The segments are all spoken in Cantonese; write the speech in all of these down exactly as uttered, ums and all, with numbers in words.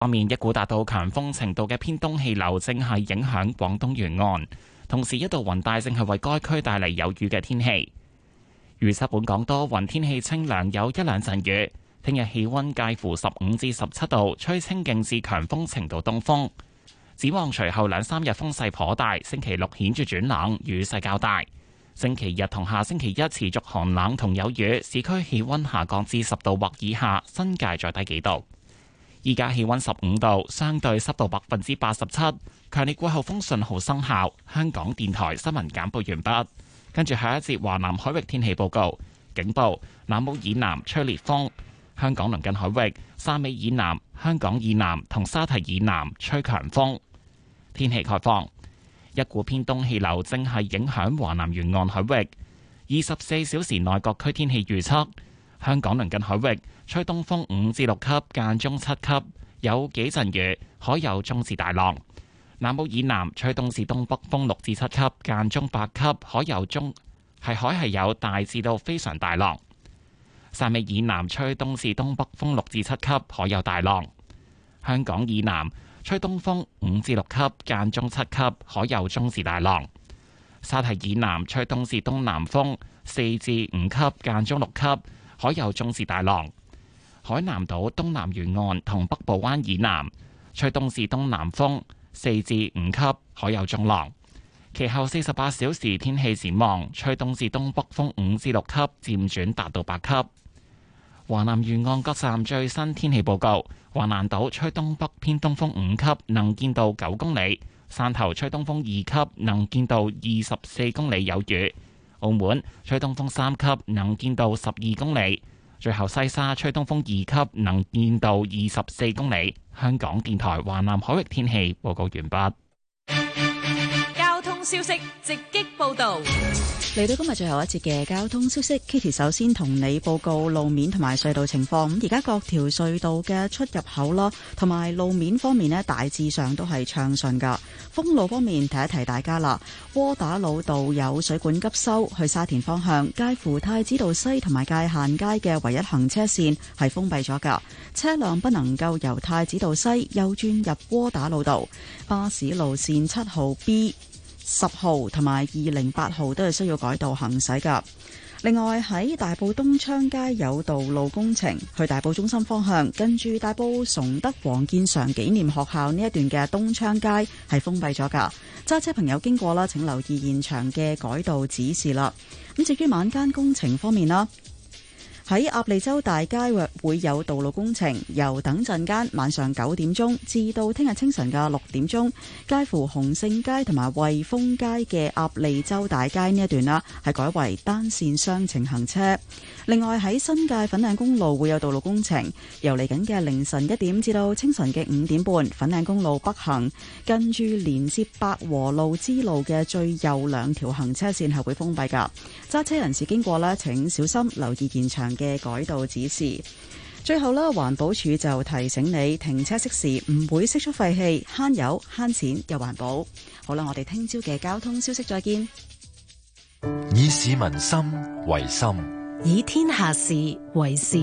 方面，一股達到強風程度嘅偏東氣流正係影響廣東沿岸，同時一道雲帶正係為該區帶嚟有雨嘅天氣。預測本港多雲，天氣清涼，有一兩陣雨。聽日氣溫介乎十五至十七度，吹清勁至強風程度東風。展望隨後兩三日風勢頗大，星期六顯著轉冷，雨勢較大。星期日同下星期一持續寒冷同有雨，市區氣溫下降至十度或以下，新界再低幾度。依家氣溫十五度，相對濕度百分之八十七，強烈季候風信號生效。香港電台新聞簡報完畢。跟住下一節華南海域天氣報告，警報：南澳以南吹烈風，香港鄰近海域、汕尾以南、香港以南同沙堤以南吹強風。天氣概況：一股偏東氣流正係影響華南沿岸海域。二十四小時內各區天氣預測：香港鄰近海域吹東風五至六級，間中七級，有幾陣雨，海有中至大浪。南澳以南吹東至東北風六至七級，間中八級，海有中係海係有大至到非常大浪。汕尾以南吹東至東北風六至七級，海有大浪。香港以南吹東風五至六級，間中七級，海有中至大浪。沙堤以南吹東至東南風四至五級，間中六級，海有中至大浪。海南島東南沿岸同北部灣以南吹東至東南風四至五級，海有中浪。其後四十八小時天氣展望，吹東至東北風五至六級，漸轉達到八級。華南沿岸各站最新天氣報告：華南島吹東北偏東風五級，能見度九公里；汕頭吹東風二級，能見度二十四公里，有雨；澳門吹東風三級，能見度十二公里。最後西沙吹東風二級，能見度二十四公里。香港電台華南海域天氣報告完畢。 交通消息直擊報道。 嚟到今日最後一節嘅交通消息 ，Kitty 首先同你報告路面同埋隧道情況。咁而家各條隧道嘅出入口啦，同埋路面方面呢，大致上都係暢順噶。封路方面，提一提大家啦，窩打老道有水管急修，去沙田方向介乎太子道西同埋界限街嘅唯一行車線係封閉咗噶，車輛不能夠由太子道西右轉入窩打老道。巴士路線七號 B。十號同埋二零八號都係需要改道行駛噶。另外喺大埔東昌街有道路工程，去大埔中心方向，跟住大埔崇德黃建常紀念學校呢一段嘅東昌街係封閉咗噶。揸車朋友經過啦，請留意現場嘅改道指示啦。咁至於晚間工程方面啦，喺鴨脷洲大街會有道路工程，由等陣間晚上九點鐘至到聽日清晨嘅六點鐘，介乎洪聖街同埋惠豐街嘅鴨脷洲大街呢一段啦，係改為單線雙程行車。另外喺新界粉嶺公路會有道路工程，由嚟緊嘅凌晨一點至到清晨嘅五點半，粉嶺公路北行近住連接百和路支路嘅最右兩條行車線係會封閉噶。揸車人士經過呢，請小心留意現場嘅改道指示。最後呢，環保署就提醒你停車熄匙唔會釋出廢氣，慳油慳錢又環保。好啦，我哋聽朝嘅交通消息再見。 以市民心為心， 以天下事為事。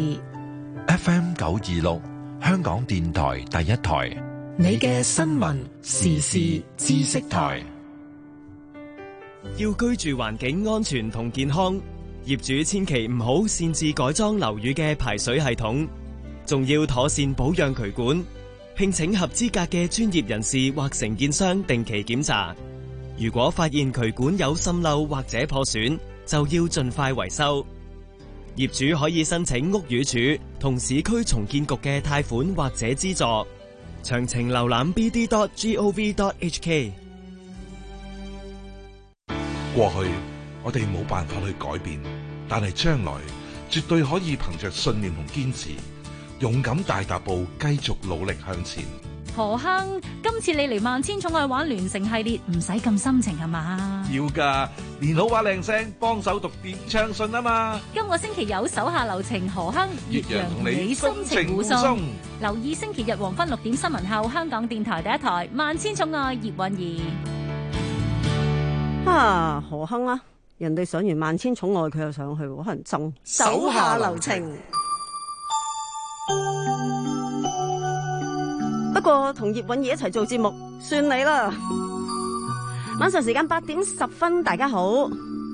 F M 九二六香港電台第一台， 你嘅新聞時事知識台。 要居住環境安全同健康，業主千祈唔好擅自改裝樓宇嘅排水系統，仲要妥善保養渠管，聘請合資格嘅專業人士或承建商定期檢查。如果發現渠管有滲漏或者破損，就要盡快維修。業主可以申請屋宇署同市區重建局嘅貸款或者資助。詳情瀏覽 b d dot gov dot h k。 過去我哋冇辦法去改變，但係將來絕對可以憑着信念同堅持，勇敢大踏步，繼續努力向前。 何亨，今次你嚟萬千寵愛玩聯成系列，唔使咁深情係嘛？ 要㗎，練好把靚聲，幫手讀點唱信啊嘛！ 今個星期有手下留情，何亨、 越洋同你深情互送。 留意星期日黃昏六點新聞後，香港電台第一台萬千寵愛葉韻儀。 啊，何亨啊，人哋上完萬千寵愛，佢又上去，可能憎手下留情。 不過同葉韻儀一齊做節目，算你啦。晚上時間八點十分，大家好。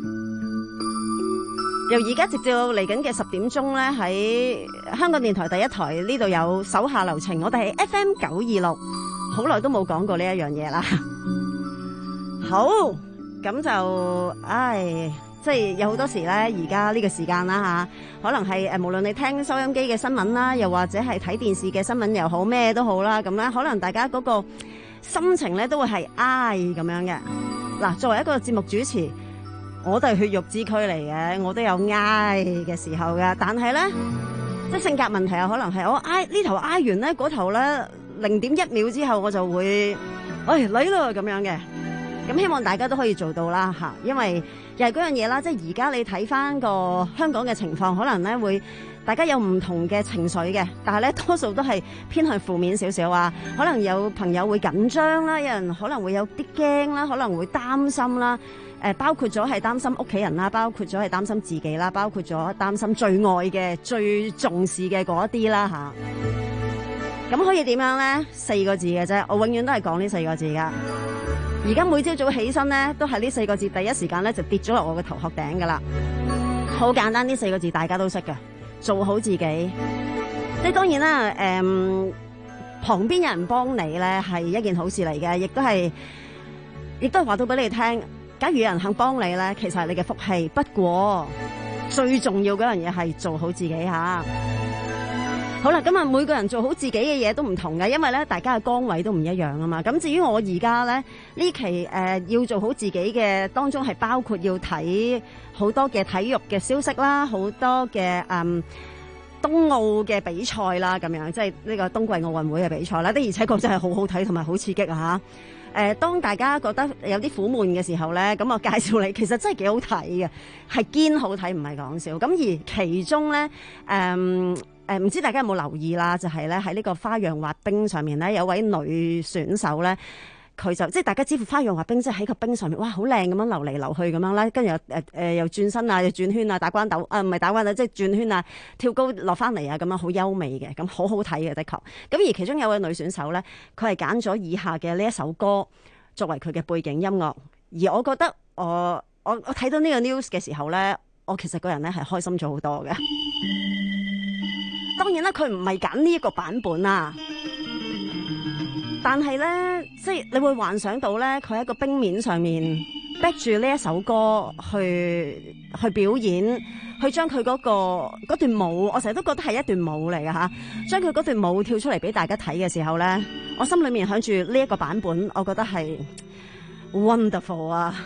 由而家直至到嚟緊嘅十點鐘咧，喺香港電台第一台呢度有手下留情，我哋係 F M 九二六，好耐都冇講過呢一樣嘢啦。好，咁就唉，即係有好多時咧，而家呢個時間啦吓，可能係誒，無論你聽收音機嘅新聞啦，又或者係睇電視嘅新聞又好，咩都好啦，咁咧可能大家嗰個心情咧都會係唉咁樣嘅。嗱，作為一個節目主持，我都係血肉之軀嚟嘅，我都有哀嘅時候嘅。但係咧，即係性格問題啊，可能係我哀呢頭哀完咧，嗰頭咧零點一秒之後我就會，哎嚟啦咁樣嘅。咁希望大家都可以做到啦吓，因為又係嗰樣嘢啦，即係而家你睇翻個香港嘅情況，可能咧會大家有唔同嘅情緒嘅，但係咧多數都係偏向負面少少啊。可能有朋友會緊張啦，有人可能會有啲驚啦，可能會擔心啦。誒，包括咗係擔心屋企人啦，包括咗係擔心自己啦，包括咗擔心最愛嘅、最重視嘅嗰啲啦吓。咁可以點樣咧？四個字嘅啫，我永遠都係講呢四個字噶。而家每朝早起身咧，都係呢四個字，第一時間咧就跌咗落我嘅頭殼頂噶啦。好簡單，呢四個字大家都識噶，做好自己。即係當然啦，誒、嗯，旁邊有人幫你咧係一件好事嚟嘅，亦都係，亦都係話到俾你聽。假如有人肯幫你咧，其實係你嘅福氣。不過最重要嗰樣嘢係做好自己吓。好啦，咁啊，每個人做好自己嘅嘢都唔同嘅，因為咧大家嘅崗位都唔一樣啊嘛。咁至於我而家咧呢期誒、呃、要做好自己嘅當中，係包括要睇好多嘅體育嘅消息啦，好多嘅嗯冬奧嘅比賽啦，咁樣即係呢個冬季奧運會嘅比賽啦，的而且確真係好好睇同埋好刺激啊吓！誒、呃，當大家覺得有啲苦悶嘅時候咧，咁我介紹你，其實真係幾好睇嘅，係堅好睇，唔係講笑。咁而其中咧，誒、嗯、誒，唔知大家有冇留意啦？就係咧喺呢個花樣滑冰上面咧，有位女選手咧。佢就即係大家知道花樣滑冰，即係喺個冰上面，哇，好靚咁樣流嚟流去咁樣啦，跟住又誒誒又轉身啊，又轉圈啊，打關斗啊，唔係打關斗，即係轉圈啊，跳高落翻嚟啊，咁樣好優美嘅，咁好好睇嘅，的確。咁而其中有位女選手咧，佢係揀咗以下嘅呢一首歌作為佢嘅背景音樂，而我覺得我我我睇到呢個 news 嘅時候咧，我其實個人咧係開心咗好多嘅。當然啦，佢唔係揀呢一個版本啊。但係咧，即係你會幻想到咧，佢喺個冰面上面逼住呢一首歌去去表演，去將佢嗰個嗰段舞，我成日都覺得係一段舞嚟嘅吓，將佢嗰段舞跳出嚟俾大家睇嘅時候咧，我心裏面響住呢一個版本，我覺得係 wonderful 啊！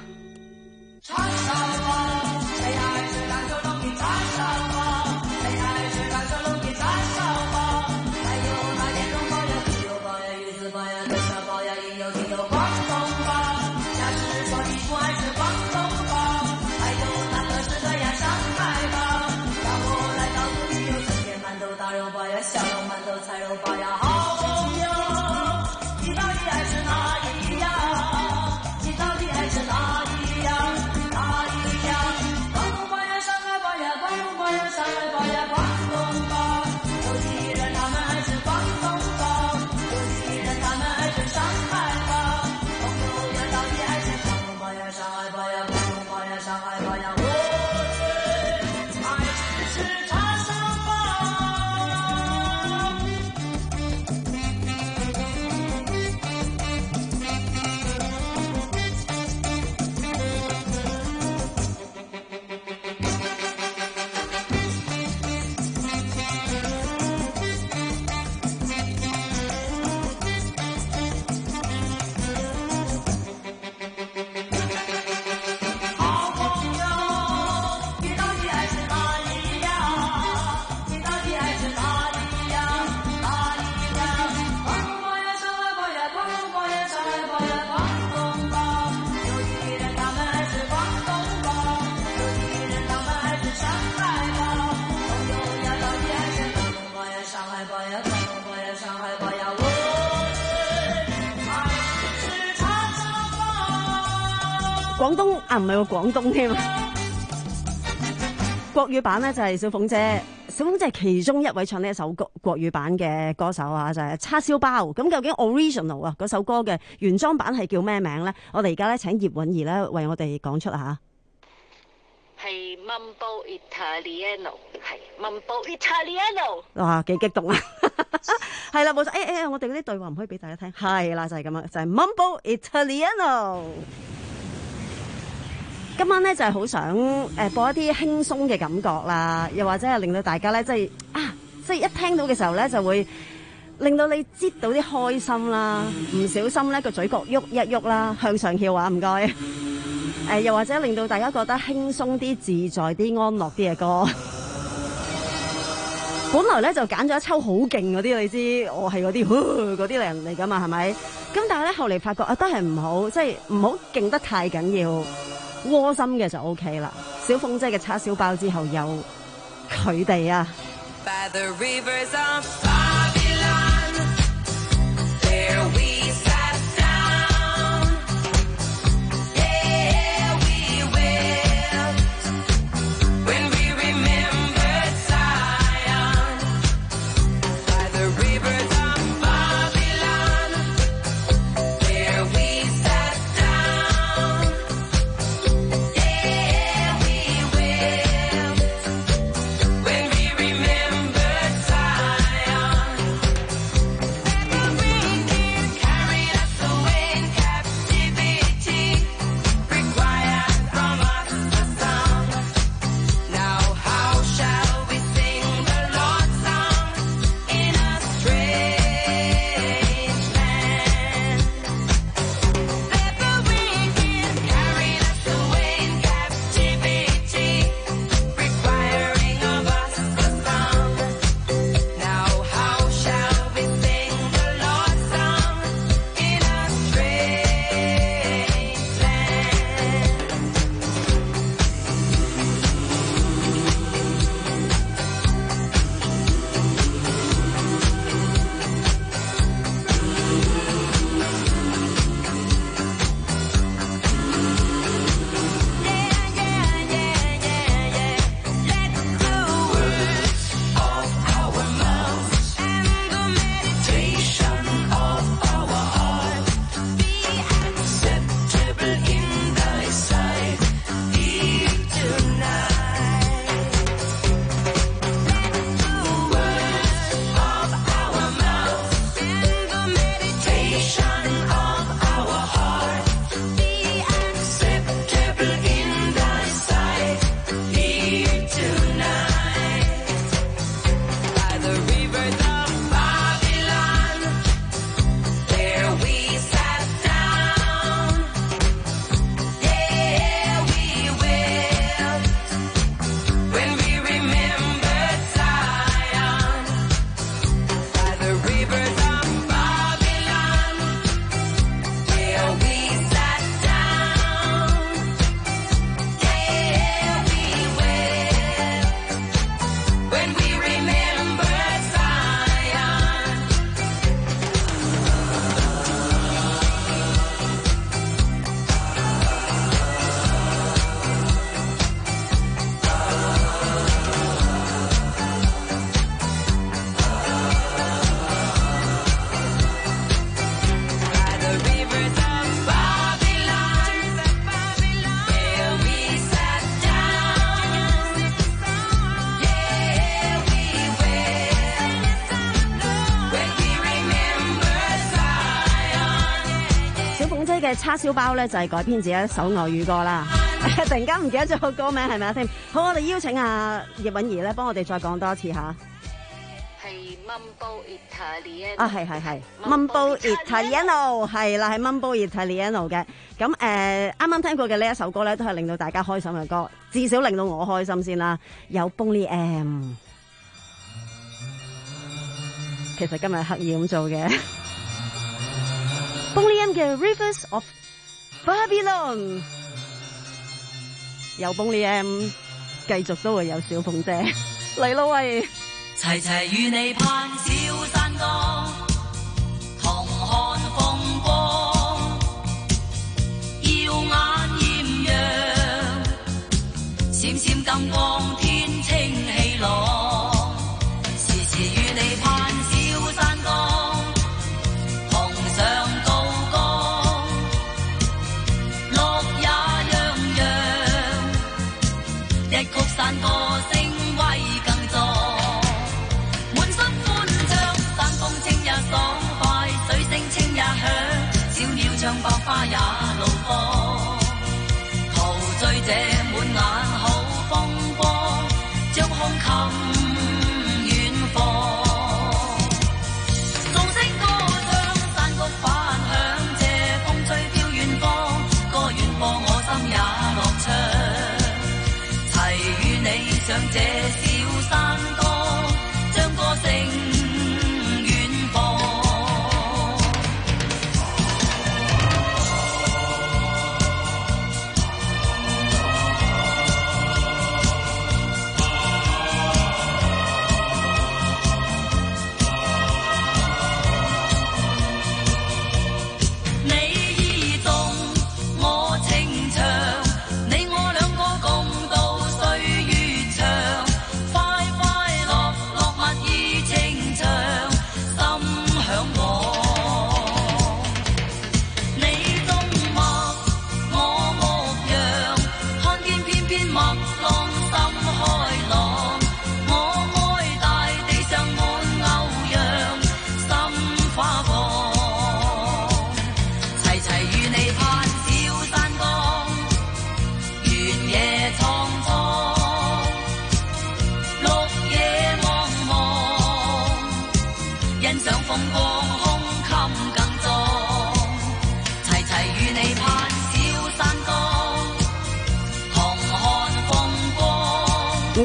廣東啊，唔係喎，廣東添。國語版咧就係小鳳姐小鳳姐係其中一位唱呢一首國國語版嘅歌手啊，就係、是、叉燒包。咁究竟 original 啊嗰首歌嘅原裝版係叫咩名咧？我哋而家咧請葉韻儀咧為我哋講出啊嚇。 係 Mambo Italiano， 係 Mambo Italiano。 哇，幾激動啊！係啦，冇錯。誒、哎、誒，我哋嗰啲對話唔可以俾大家聽。係啦，就係咁樣，就係、是、Mambo Italiano。今晚咧就係好想誒播一啲輕鬆嘅感覺啦，又或者係令到大家咧即係啊，即係一聽到嘅時候咧就會令到你擠到啲開心啦，唔小心咧個嘴角喐一喐啦，向上翹啊，唔該。誒、呃，又或者令到大家覺得輕鬆啲、自在啲、安樂啲嘅歌。本來咧就揀咗一抽好勁嗰啲，你知我係嗰啲嗰啲人嚟噶嘛，係咪？咁但係咧後嚟發覺啊，都係唔好，即係唔好勁得太緊要。窩心嘅就 OK 啦，小鳳姐嘅叉燒包之後有佢哋啊。By the rivers of Babylon, there we sat down. Yeah, we wept when we remembered Zion. By the rivers of Babylon, there we sat down.嘅叉燒包咧就係改編自一首外語歌啦，突然間唔記得咗個歌名係咪啊？添好，我哋邀請阿葉韻儀咧，幫我哋再講多次吓。 係 Mambo Italiano 啊，係係係 Mambo Italiano 係啦，係 Mambo Italiano 嘅。咁誒，啱啱聽過嘅呢一首歌咧，都係令到大家開心嘅歌，至少令到我開心先啦。有 Boney M， 其實今日刻意咁做嘅。Boney M 嘅 Rivers of Babylon， 有 Boney M， 繼續都會有小鳳姐嚟咯喂！ 齊齊與你攀小山崗，同看風光，耀眼豔陽，閃閃金光，天清氣朗。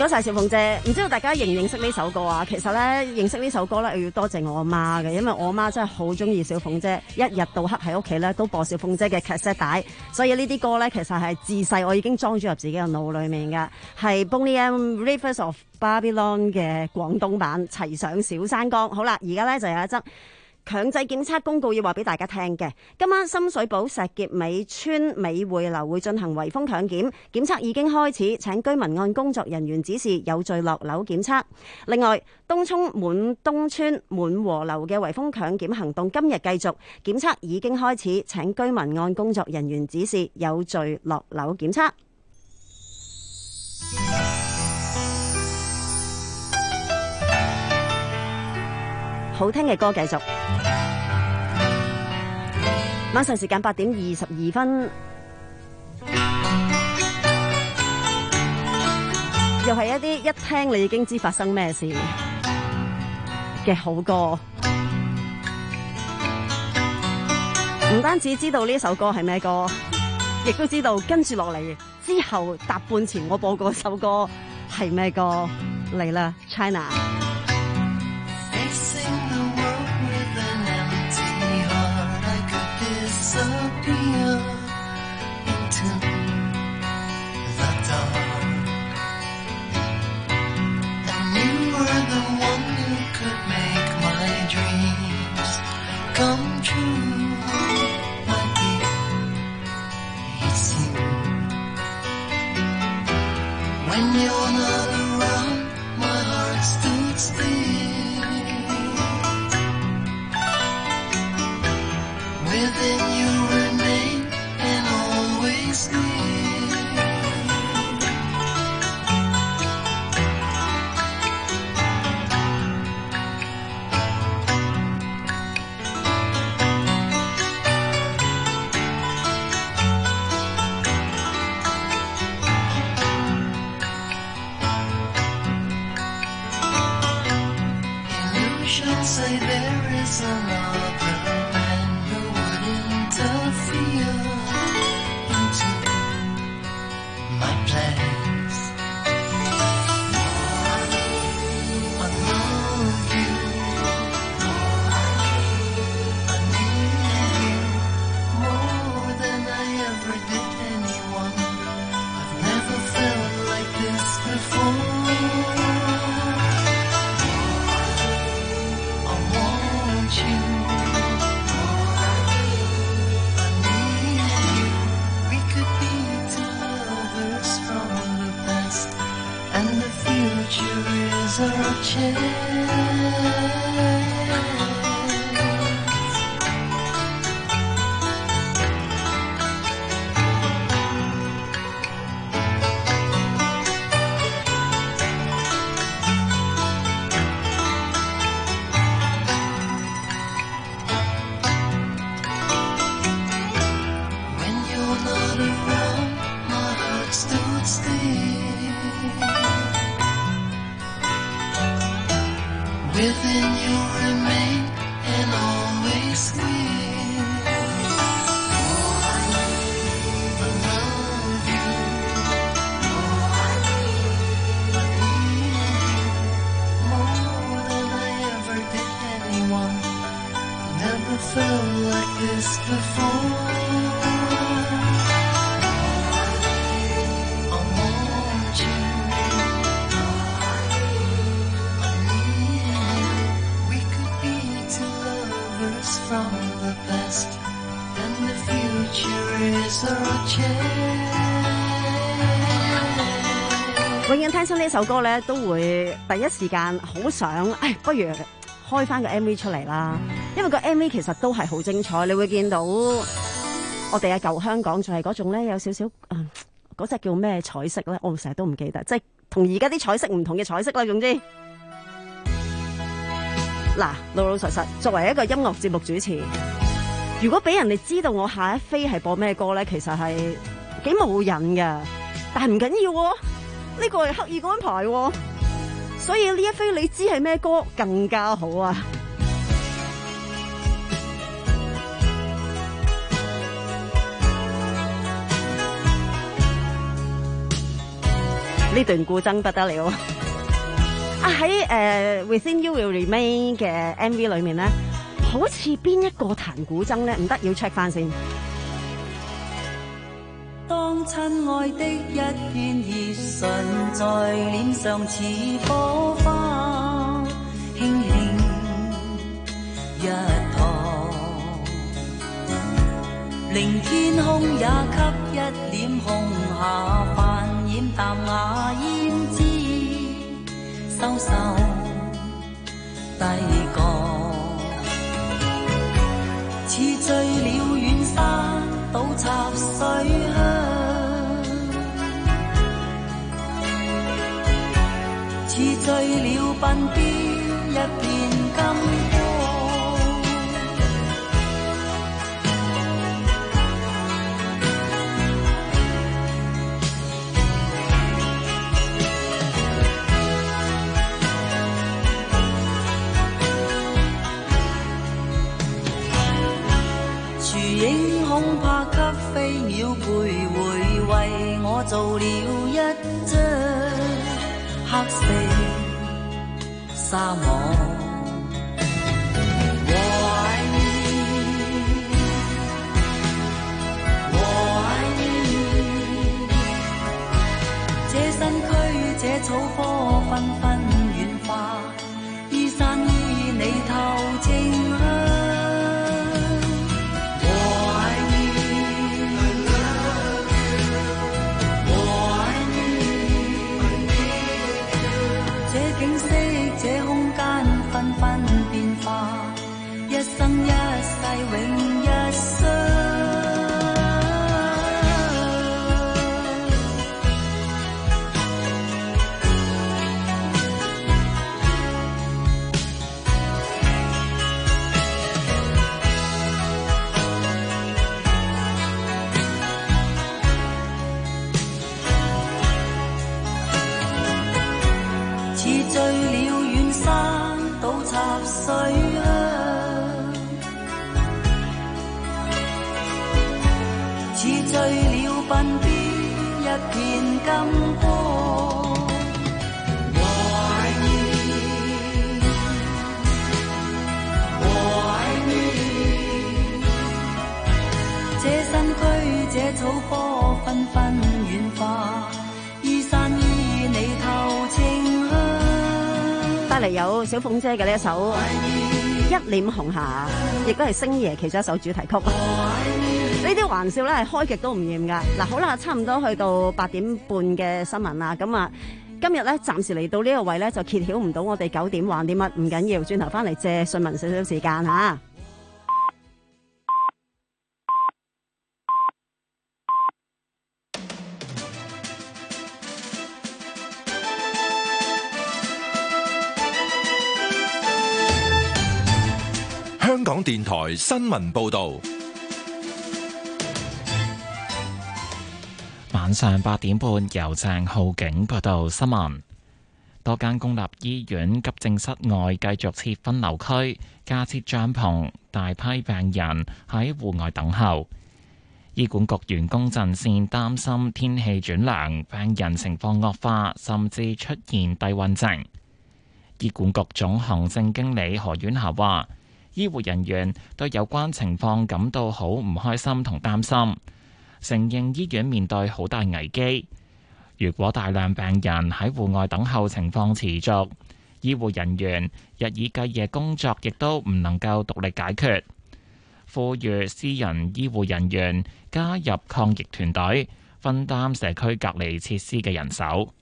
該晒小鳳姐，唔知道大家認唔認識呢首歌啊？其實咧認識呢首歌咧，我要多謝我阿媽嘅，因為我阿媽真係好中意小鳳姐，一日到黑喺屋企咧都播小鳳姐嘅 cassette 帶，所以呢啲歌咧其實係自細我已經裝咗入自己嘅腦裏面嘅，係 Boney M Rivers of Babylon 嘅廣東版，齊上小山崗。好啦，而家咧就有一則強制檢測公告要話俾大家聽嘅，今晚深水埗石硤尾村美匯樓會進行圍封強檢，檢測已經開始，請居民按工作人員指示有序落樓檢測。另外，東涌滿東村滿和樓嘅圍封強檢行動今日繼續，檢測已經開始，請居民按工作人員指示有序落樓檢測。好聽嘅歌繼續，晚上時間八點二十二分，又係一啲一聽你已經知發生咩事嘅好歌。唔單止知道呢首歌係咩歌，亦都知道跟住落嚟之後搭半前我播嗰首歌係咩歌。嚟啦 ，China。 Disappear into the dark, and you were the one who could make my dreams come true, my dear. It's you. When you're not around, my heart stood still. Within you remain and always live. Illusions say there is another man who would interfere into my plans. I love you, I need you more than I ever did anyone. I've never felt like this before. I want you. Is our chance. When you're not around, my heart stood still. Within you remain and always will. I love you. I need you more than I ever did anyone. Never felt like this before. I want you. From the past, and the future is our chance. 永遠聽親呢首歌咧，都會第一時間好想，唉，不如開翻個 M V 出嚟啦。因為個 M V 其實都係好精彩，你會見到我哋嘅舊香港就係嗰種咧，有少少嗯嗰隻叫咩彩色咧，我成日都唔記得，即係同而家啲彩色唔同嘅彩色啦。總之。嗱，老老實實作為一個音樂節目主持，如果俾人哋知道我下一飛係播咩歌咧，其實係幾冇癮嘅。但係唔緊要喎，呢個係刻意安排喎，所以呢一飛你知係咩歌更加好啊！ 呢段古箏不得了啊！喺誒、uh, Within You Will Remain 嘅 M V 裏面咧，好似邊一個彈古箏咧？唔得，要 check 翻先。 當親愛的一片熱唇在臉上似火花，輕輕一趟，令天空也給一臉紅霞泛染淡雅胭脂，收收低降，似醉了遠山倒插水鄉，似醉了鬢邊一片金光。樹影恐怕給飛鳥徘徊，為我做了一張黑色沙漠。我愛你，我愛你，這身軀這草科紛紛軟化，衣衫衣你透清香。這空間紛紛變化，一生一世永一雙。似醉了遠山倒插水鄉，似醉了鬢邊一片金光。我愛你，我愛你，這身軀這草科紛紛軟化，衣衫衣你透清香。 帶嚟有小鳳姐嘅呢一首《一臉紅霞》，亦都係星爺其中一首主題曲。呢啲玩笑咧係開極都唔厭噶。嗱，好啦，差唔多去到八點半嘅新聞啦。咁啊，今日咧暫時嚟到呢個位咧就揭曉唔到我哋九點玩啲乜，唔緊要，轉頭翻嚟借信文少少時間吓。 香港電台新聞報道， 晚上八點半由鄭浩景報道新聞。多間公立醫院急症室外繼續設分流區，加設帳篷，大批病人喺戶外等候。醫管局員工陣線擔心天氣轉涼，病人情況惡化，甚至出現低溫症。醫管局總行政經理何婉霞話，醫護人員對有關情況感到好唔開心同擔心，承認醫院面對好大危機。如果大量病人喺戶外等候情況持續，醫護人員日以繼夜工作，亦都唔能夠獨力解決。呼籲私人醫護人員加入抗疫團隊，分擔社區隔離設施嘅人手。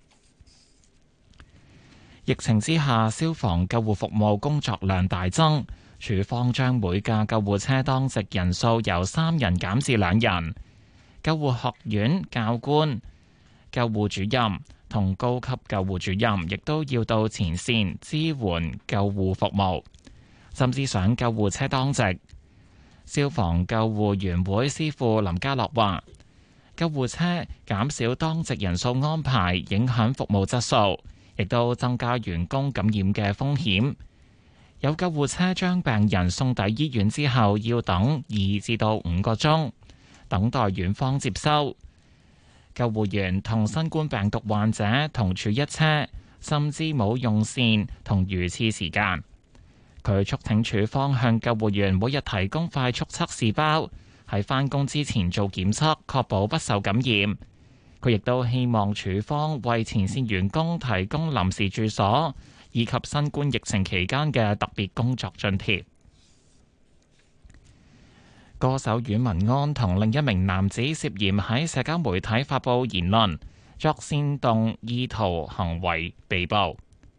疫情之下，消防救護服務工作量大增。處方將每架救護車當值人數由三人減至兩人，救護學院教官、救護主任同高級救護主任亦都要到前線支援救護服務，甚至上救護車當值。消防救護員會師傅林家樂話，救護車減少當值人數安排，影響服務質素，亦都增加員工感染嘅風險。有救護車將病人送抵醫院之後，要等二至到五個鐘，等待院方接收。 救護員同新冠病毒患者同處一車，甚至冇用膳同魚翅時間。佢促請處方向救護員每日提供快速測試包，喺返工之前做檢測，確保不受感染。佢亦都希望處方為前線員工提供臨時住所，以及新冠疫情期間嘅特別工作津貼。歌手阮文安同另一名男子涉嫌喺社交媒體發布言論，作煽動意圖行為被捕。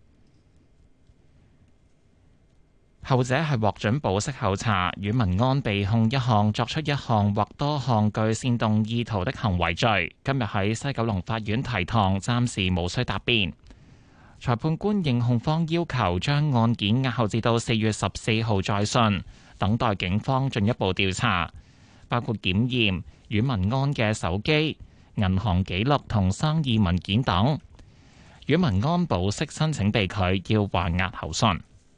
後者係獲准保釋候查，阮文安被控一項作出一項或多項具煽動意圖的行為罪，今日喺西九龍法院提堂，暫時無需答辯。裁判官應控方要求，將案件押後至到四月十四號再訊，等待警方進一步調查，包括檢驗阮文安嘅手機、銀行記錄同生意文件等。阮文安保釋申請被拒，要還押候訊。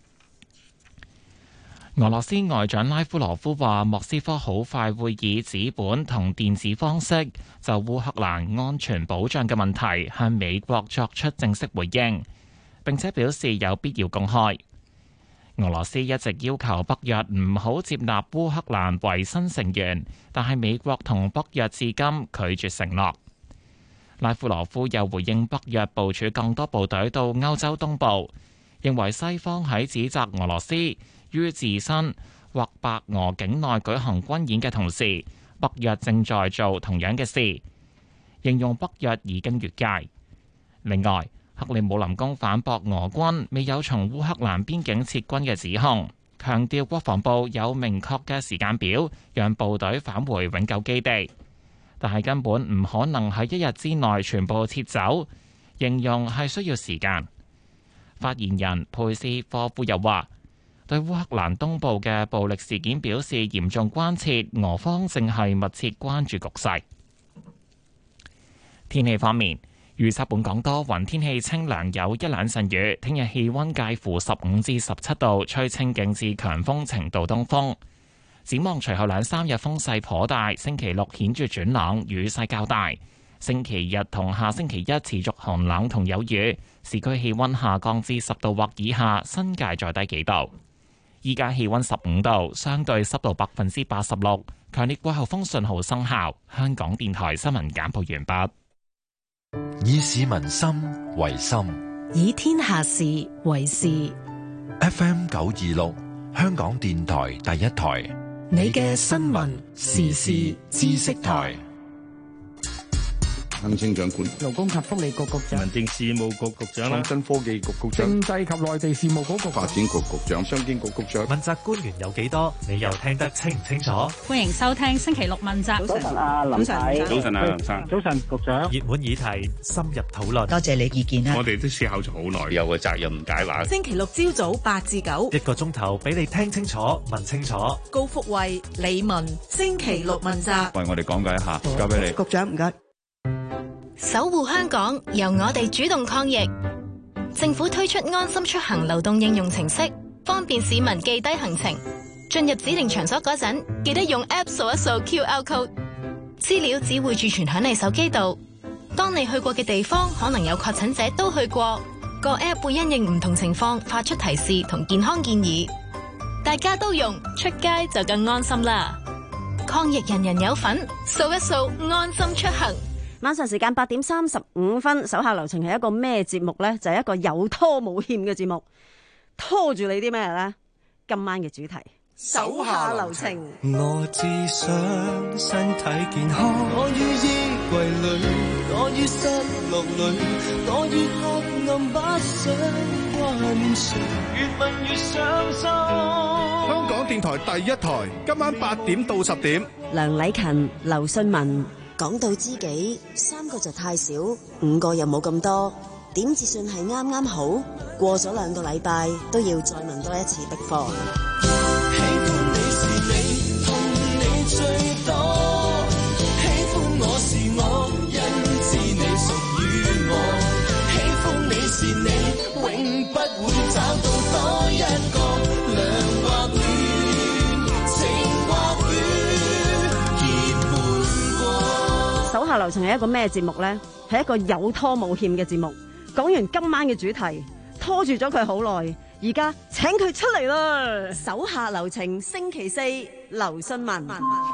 俄羅斯外長拉夫羅夫話，莫斯科好快會以紙本同電子方式就烏克蘭安全保障嘅問題向美國作出正式回應，並且表示有必要公開。俄羅斯一直要求北約唔好接納烏克蘭為新成員，但係美國同北約至今拒絕承諾。拉夫羅夫又回應北約部署更多部隊到歐洲東部，認為西方喺指責俄羅斯於自身或白俄境內舉行軍演嘅同時，北約正在做同樣嘅事，形容北約已經越界。另外，克里姆林宮反駁俄軍未有從烏克蘭邊境撤軍嘅指控，強調國防部有明確嘅時間表，讓部隊返回永久基地，但係根本唔可能喺一日之內全部撤走，形容係需要時間。發言人佩斯科夫又話，對烏克蘭東部嘅暴力事件表示嚴重關切，俄方正係密切關注局勢。天氣方面，預測本港多雲，天氣清涼，有一兩陣雨。聽日氣溫介乎十五至十七度，吹清勁至強風程度東風。展望隨後兩三日風勢頗大，星期六顯著轉冷，雨勢較大。星期日同下星期一持續寒冷同有雨，市區氣溫下降至十度或以下，新界再低幾度。依家氣溫十五度，相對濕度百分之八十六，強烈季候風信號生效。香港電台新聞簡報完畢。 以市民心為心， 以天下事為事。 F M 九二六，香港電台第一台， 你嘅新聞時事知識台。 行政長官、 勞工及福利局局長、 民政事務局局長、 創新科技局局長、 政制及內地事務局局長、發展局局長、商經局局長。 問責官員有幾多？你又聽得清唔清楚？ 歡迎收聽星期六問責。 早晨啊，林太。 早晨啊，林生。 早晨，局長。 熱門議題，深入討論。 多謝你意見啊！ 我哋都思考咗好耐，有個責任解話。 星期六朝早八至九， 一個鐘頭俾你聽清楚、問清楚。 高福慧、李文，星期六問責。 為我哋講解一下，交俾你。 局長唔該。 守護香港，由我哋主動抗疫。政府推出安心出行流動應用程式，方便市民記低行程。進入指定場所嗰陣，記得用 App 掃一掃 Q R code， 資料只會儲存響你手機度。當你去過嘅地方可能有確診者都去過，個 App 會因應唔同情況發出提示同健康建議。大家都用，出街就更安心啦！抗疫人人有份，掃一掃安心出行。 晚上時間八點三十五分，手下留情係一個咩節目呢？就係、是、一個有拖冇欠嘅節目，拖住你啲咩呢？今晚嘅主題，手下留情。 我只想身體健康，我於衣櫃裏，我於失落裏，我於黑暗不想掛念誰，越問越傷心。 香港電台第一台，今晚八點到十點， 梁禮勤、劉信文。 講到知己，三個就太少，五個又冇咁多，點至算係啱啱好？過咗兩個禮拜，都要再問多一次的課。 喜歡你是你，痛你最多。喜歡我是我，因知你屬於我。喜歡你是你，永不會找到多一個良或戀，情或怨。 手下下流程係一個咩節目呢？係一個有拖冇欠嘅節目。講完今晚嘅主題，拖住咗佢好耐，而家請佢出嚟啦！手下留情，星期四劉信文。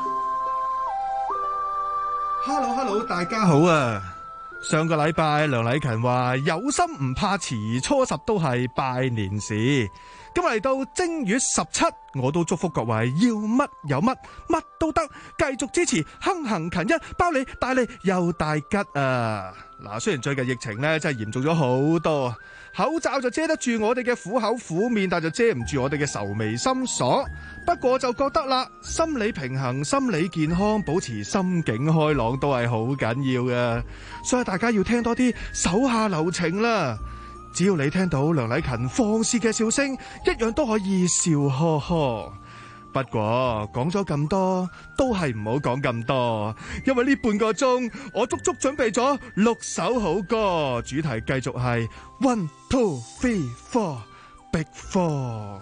Hello Hello， 大家好啊！上個禮拜梁禮勤話有心唔怕遲，初十都係拜年時。今日嚟到正月十七，我都祝福各位要乜有乜，乜都得，繼續支持，亨行勤一，包你大利又大吉啊！嗱，雖然最近疫情咧真係嚴重咗好多，口罩就遮得住我哋嘅苦口苦面，但就遮唔住我哋嘅愁眉深鎖。不過就覺得啦，心理平衡、心理健康、保持心境開朗都係好緊要嘅，所以大家要聽多啲手下留情啦。只要你聽到梁禮勤放肆嘅笑聲，一樣都可以笑呵呵。不過講咗咁多，都係唔好講咁多，因為呢半個鐘我足足準備咗六首好歌，主題繼續係 One Two Three Four Big Four。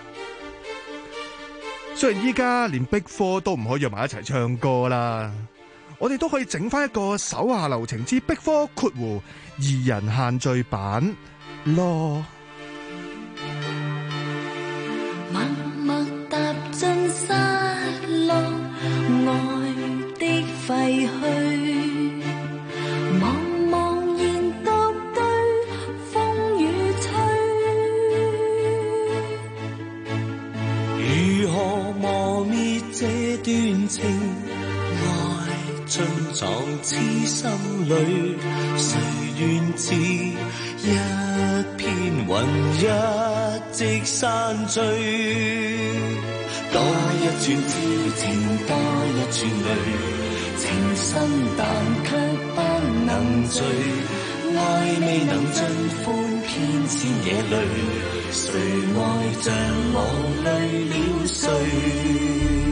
雖然依家連 Big Four 都唔可以約埋一齊唱歌啦，我哋都可以整翻一個手下留情之 Big Four 括弧二人限聚版咯。 默默踏進失落愛的廢墟，茫茫然獨對風雨吹， 如何磨滅這段情，愛盡藏痴心裏，誰願知一片雲一直散聚，多一串痴情多一串淚，情深但卻不能聚，愛未能盡歡偏纏野淚，誰愛像我累了誰？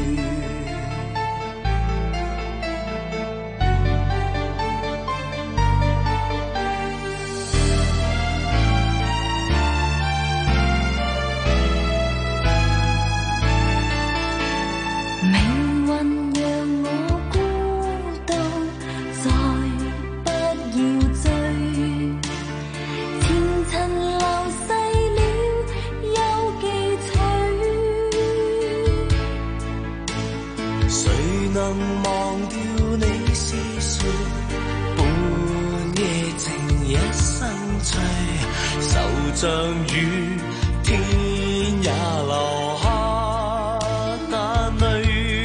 像雨天也留下眼淚，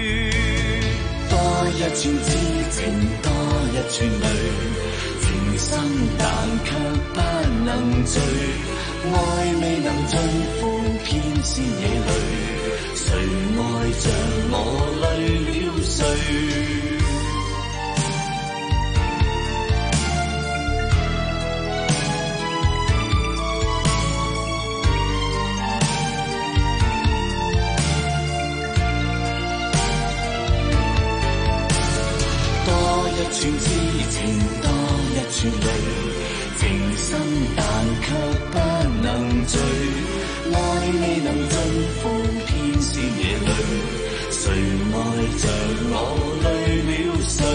多一串痴情多一串淚，情深但卻不能聚，愛未能盡歡偏纏野淚，誰愛像我累了誰？一串痴情多一串淚，情深但卻不能聚，愛未能盡歡偏纏野淚，誰愛像我累了誰？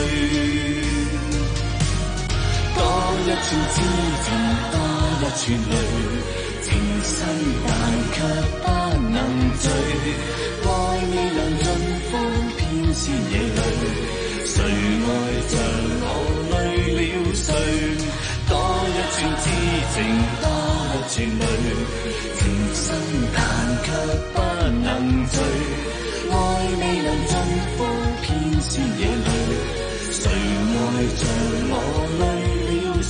多一串痴情多一串淚，情深但卻不能聚，愛未能盡歡偏纏野淚，誰愛像我累了誰？多一串痴情多一串淚，情深但卻不能聚，愛未能盡歡偏纏野淚，誰愛像我累了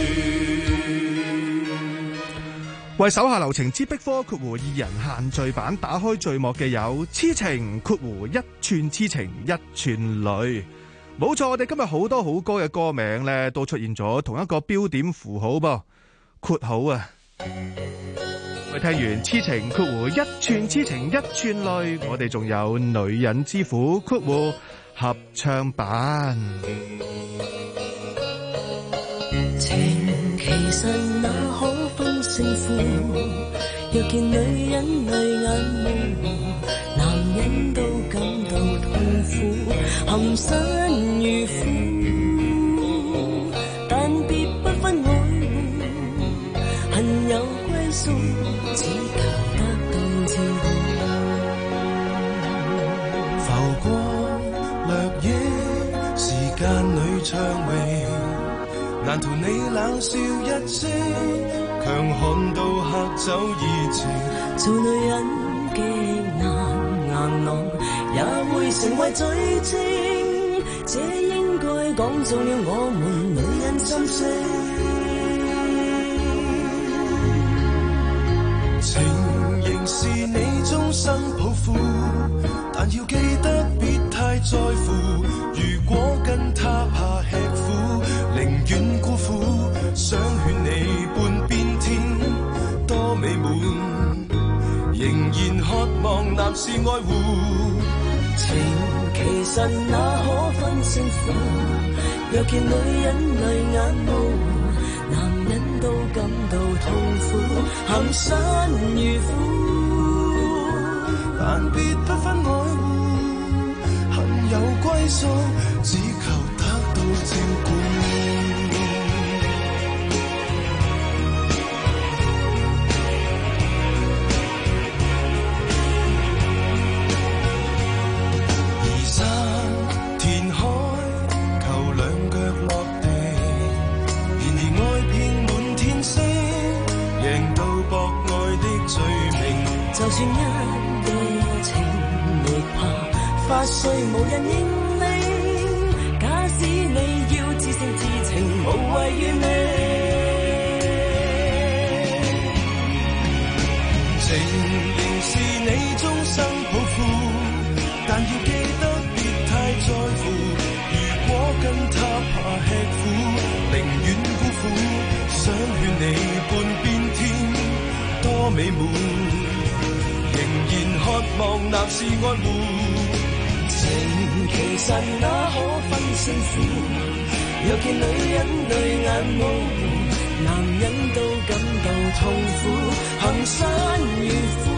誰？ 為手下留情之 Big Four 括弧二人限聚版打開序幕嘅有痴情括弧一串痴情一串淚。冇錯，我哋今日好多好歌嘅歌名咧，都出現咗同一個標點符號噃，括號啊！我哋聽完痴情括弧一串痴情一串淚，我哋仲有女人之苦括弧合唱版。 情其實那可分勝負，若見女人淚眼模糊，男人都感到痛苦，含辛茹苦。 宿，只求得到照顧。 浮過掠影，時間裏薔薇，難逃你冷笑一聲，強悍到嚇走熱情。 做女人極難硬朗，也會成為罪證，這應該講中了我們女人心聲。 情仍是你終生抱負，但要記得別太在乎。如果跟他下吃苦，寧願辜負。想勸你半邊天多美滿，仍然渴望男士愛護。 情其實哪可分勝負，若見女人淚眼冒，男人都感到痛苦，含辛茹苦。 但別不分愛護，恨有歸宿，只求得到照顧。 就算一夜情亦怕發碎無人認領，假使你要自性自情，無謂怨你。 情仍是你終生抱負，但要記得別太在乎。如果跟他怕吃苦，寧願辜負。想勸你半邊天多美滿，仍然渴望男士愛護。 情其實哪可分勝負，若見女人淚眼冒，男人都感到痛苦，含辛茹苦。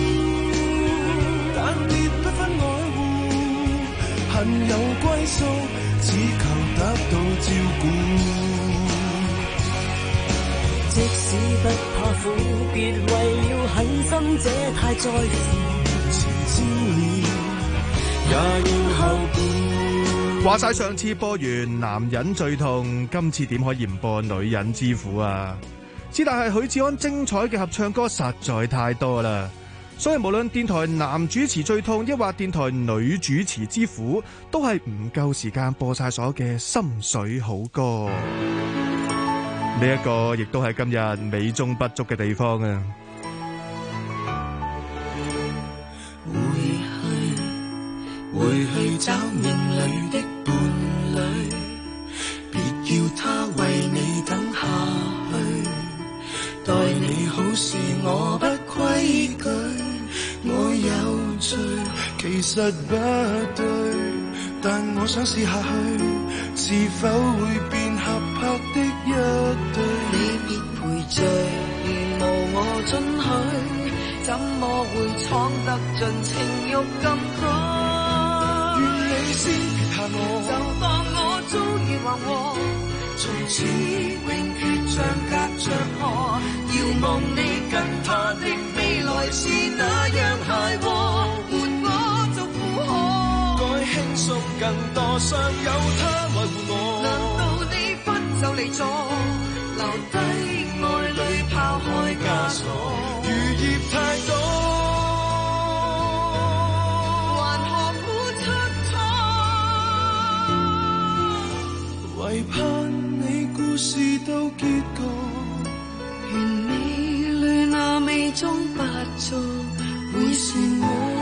但別不分愛護，恨有歸宿，只求得到照顧。 即使不怕苦，別為了狠心這太在乎， 前知也要後顧。 話晒上次播完男人最痛，今次點可以唔播女人之苦啊？只但係許志安精彩嘅合唱歌實在太多啦，所以無論電台男主持最痛，抑或電台女主持之苦，都係唔夠時間播晒所有嘅心水好歌。呢一個亦都係今日美中不足嘅地方啊！ 回去，回去找命裏的伴侶，別要他為你等下去。待你好是我不規矩，我有罪，其實不對，但我想試下去，是否會變合拍的一對？ 你別陪着，無我准許，怎麼會闖得進情慾禁區？ 願你先撇下我， 就當我遭遇橫禍， 從此永決像隔着河。 遙望你跟他的未來是那樣諧和，換我做負荷， 該輕鬆更多，尚有他愛護我。 難道你分手離座，留低愛侶拋開枷鎖， 餘孽太多， 還何苦出錯？ 唯盼你故事都結局， 願你淚那美中不足會是我。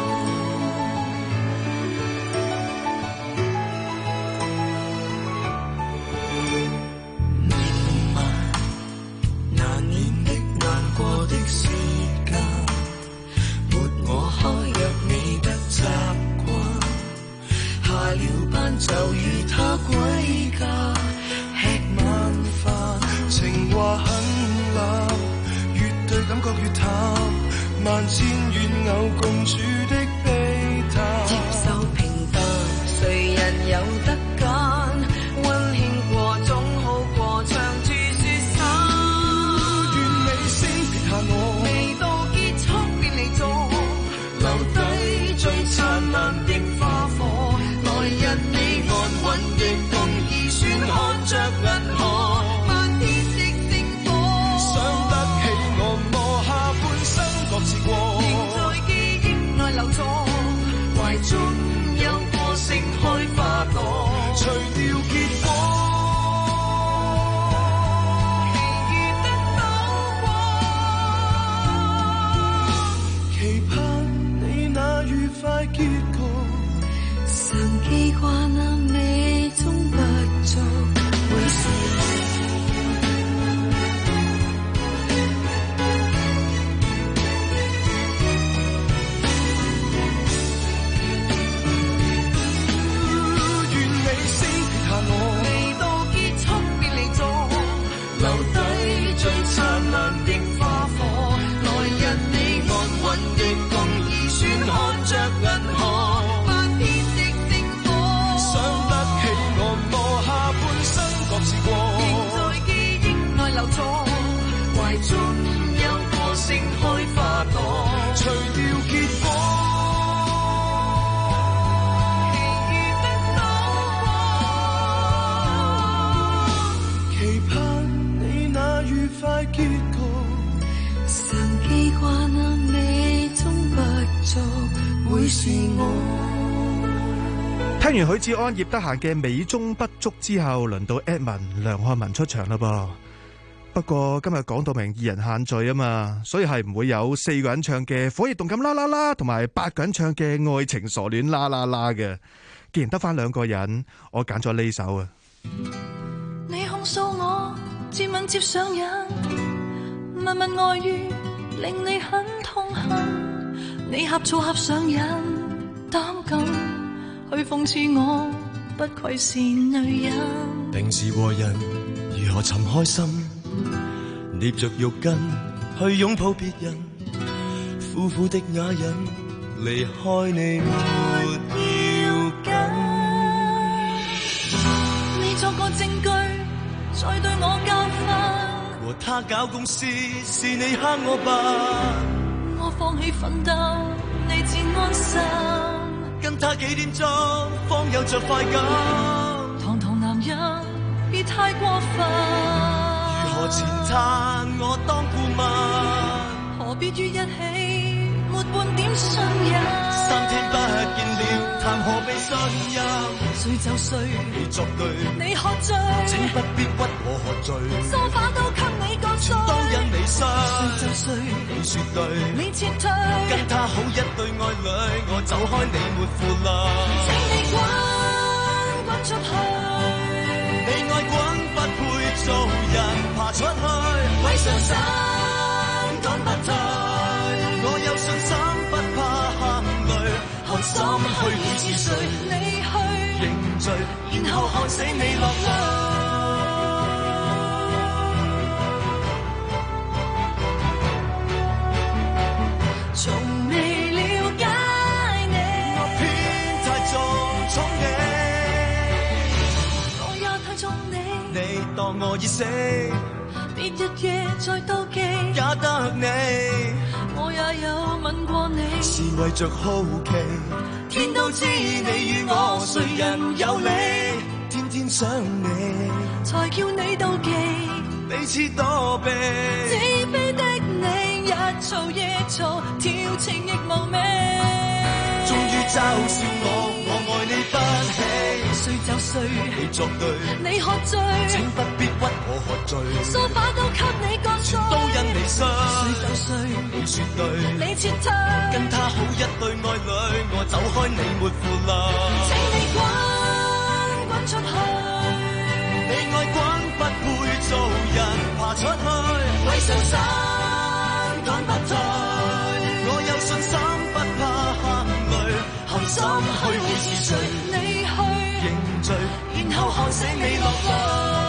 就與他歸家，吃晚飯，情話很冷，越對感覺越淡，萬千怨偶共處的悲嘆。 接受平淡，誰人有得揀？溫馨過總好過長住雪山。 願你先別曾記掛那美中不足會是願你先撇下我，未到結束別離中，留低最燦爛的花火。來日你安穩的公義船看着銀河，萬遍的星火，想得起我我下半生各自過，仍在記憶內流錯，懷中有個盛開花朵，除掉結果。快結局， 曾記掛那美中不足會是我。 聽完許志安、葉德嫻嘅美中不足之後，輪到 Edmond 梁漢文出場啦噃。不過今日講到明二人限聚啊嘛，所以係唔會有四個人唱嘅火熱動感啦啦啦，同埋八個人唱嘅愛情傻戀啦啦啦嘅。既然得翻兩個人，我揀咗呢首啊。 你控訴我接吻接上癮，密密愛語令你很痛恨，你呷醋呷上癮，膽敢去諷刺我不愧是女人。 平時和人如何尋開心，捏着肉筋去擁抱別人，苦苦的啞忍離開你沒要緊。 你作個證據再對我教訓， 和他搞公司是你蝦我吧， 我放棄奮鬥你至安心， 跟他幾點鐘方有着快感， 堂堂男人別太過分， 如何前撐我當顧問， 何必於一起沒半點信任， 三天不見了談何被信任， 誰就誰你作對你喝醉， 請不必屈我喝醉， 梳化都給你割碎， 都因你傷， 誰就誰你說對你撤退， 跟他好一對愛侶，我走開你沒負累， 請你滾滾出去， 你愛滾不配做人，爬出去為上山趕不退，我有信心不怕行淚，看心虛會是誰， 你去認罪，然後看死你落淚。 從未了解你， 我偏太重寵你， 我也太重你， 你當我已死， 別日夜再妒忌， 也得你， 我也有吻過你， 是為着好奇，天都知你與我誰人有理，天天想你， 才叫你妒忌， 彼此躲避， 自卑的你日嘈夜嘈，調情亦無味， 終於嘲笑我，我愛你不起， 誰就誰你作對， 你喝醉， 請不必屈我喝醉， 梳化都給你割碎， 都因你傷， 誰就誰你說對， 你撤退， 跟他好一對愛侶，我走開你沒負累， 請你滾滾出去， 你愛滾不配做人，爬出去為上山趕不退，我有信心不怕行淚，含心去會是誰， 你去認罪，然後看死你落淚。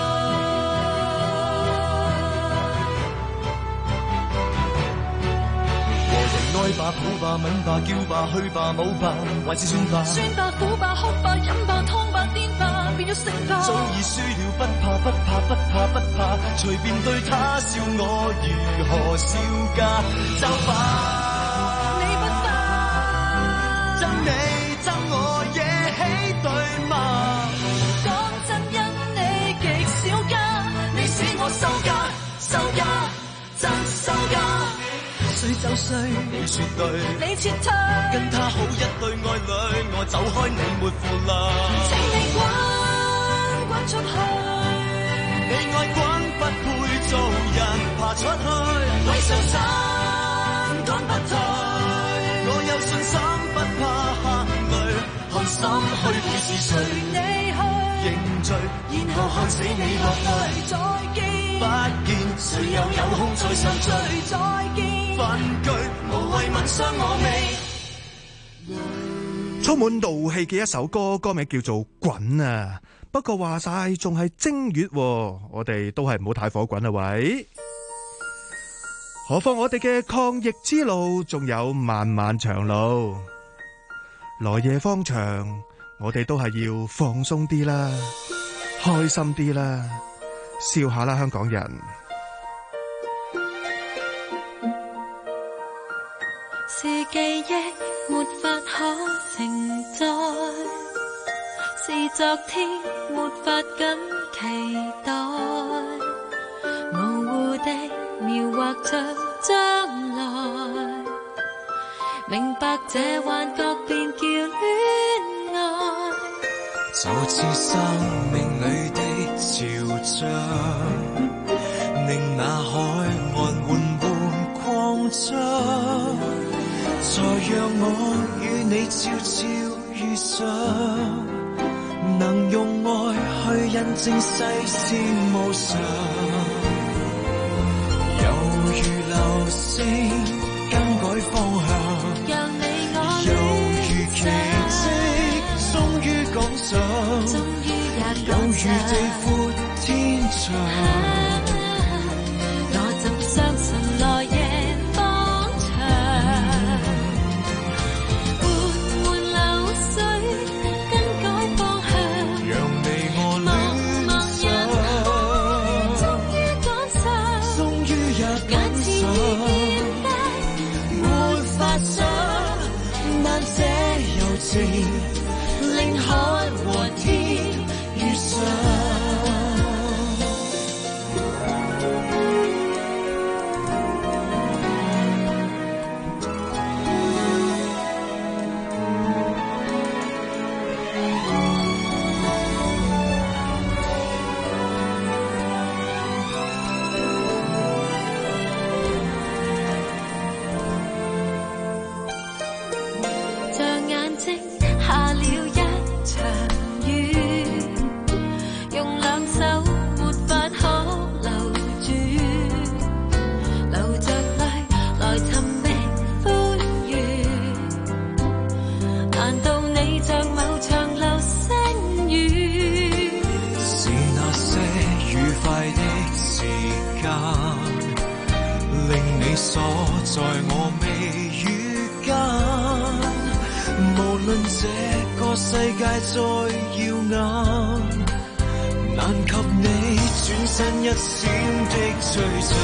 愛吧、抱吧、吻吧、叫吧、去吧、舞吧，還是算吧。 酸吧、苦吧、哭吧、飲吧、湯吧、癲吧，變咗食吧。 早已輸了，不怕不怕不怕不怕，隨便對他笑我如何笑架，走吧。 你不怕， 憎你憎我惹起對罵。 講真因你極少家， 你使我收家收家真收家。誰就誰，你說對， 你撤退， 跟他好一對愛侶，我走開你沒負累。 請你滾滾出去， 你愛滾不配做人，爬出去為上山趕不退，我有信心不怕行淚，看心心去會是誰？ 你去認罪，然後看死你落淚。 再見， 不見誰又有空再受罪？ 再見， 分居無謂問傷我未。 充滿怒氣嘅一首歌，歌名叫做《滾》啊！不過話晒仲係正月，我哋都係唔好太火滾啊喂！何況我哋嘅抗疫之路仲有漫漫長路，來夜方長，我哋都係要放鬆啲啦，開心啲啦，笑下啦，香港人！ 是記憶沒法可承載，是昨天沒法敢期待，模糊地描畫着將來，明白這幻覺便叫戀愛， 就似生命裏的潮漲，令那海岸緩緩擴張，才讓我與你悄悄遇上，能用愛去印證世事無常，猶如流星更改方向， 讓你我猶如奇蹟終於趕上， 終於也猶如地闊天長， 我怎相信來夜令海和天遇上。 像眼睛下了一場雨，用兩手沒法可留住，流着淚來尋覓歡愉，難道你像某場流星雨？ 是那些愉快的時間，令你鎖在我眉宇間，無論這個世界再耀眼，難及你轉身一閃的璀璨，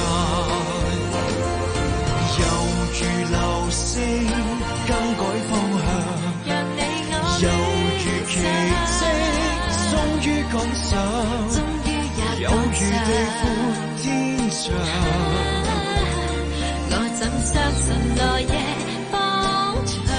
猶如流星更改方向， 讓你我猶如奇蹟終於趕上， 終於也猶如地闊天長， 我怎相信來夜方長？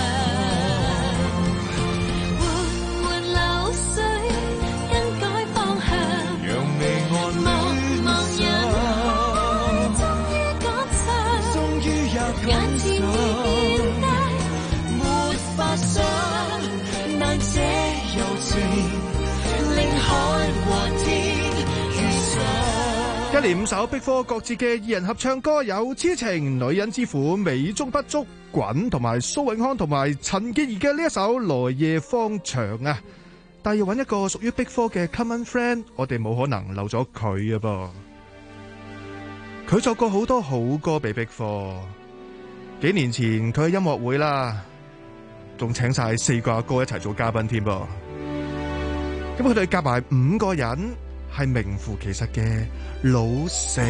眼前已變低，沒法想，難這柔情令海和天遇上。 一連五首碧科各自嘅二人合唱歌有《痴情》、《女人之苦》、《美中不足》、《滾》同埋蘇永康同埋陳潔儀嘅呢一首《來夜方長》啊！但要揾一個屬於碧科嘅 common friend， 我哋冇可能漏咗佢啊噃。佢作過好多好歌俾碧科。幾年前佢嘅音樂會啦，仲請晒四個阿哥一齊做嘉賓添噃。咁佢哋夾埋五個人，係名副其實嘅老死。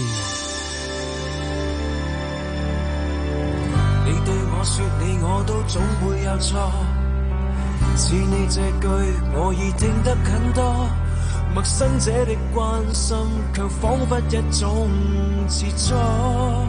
你對我說你我都總會有錯，似你這句我已聽得很多，陌生者的關心卻彷彿一種切磋。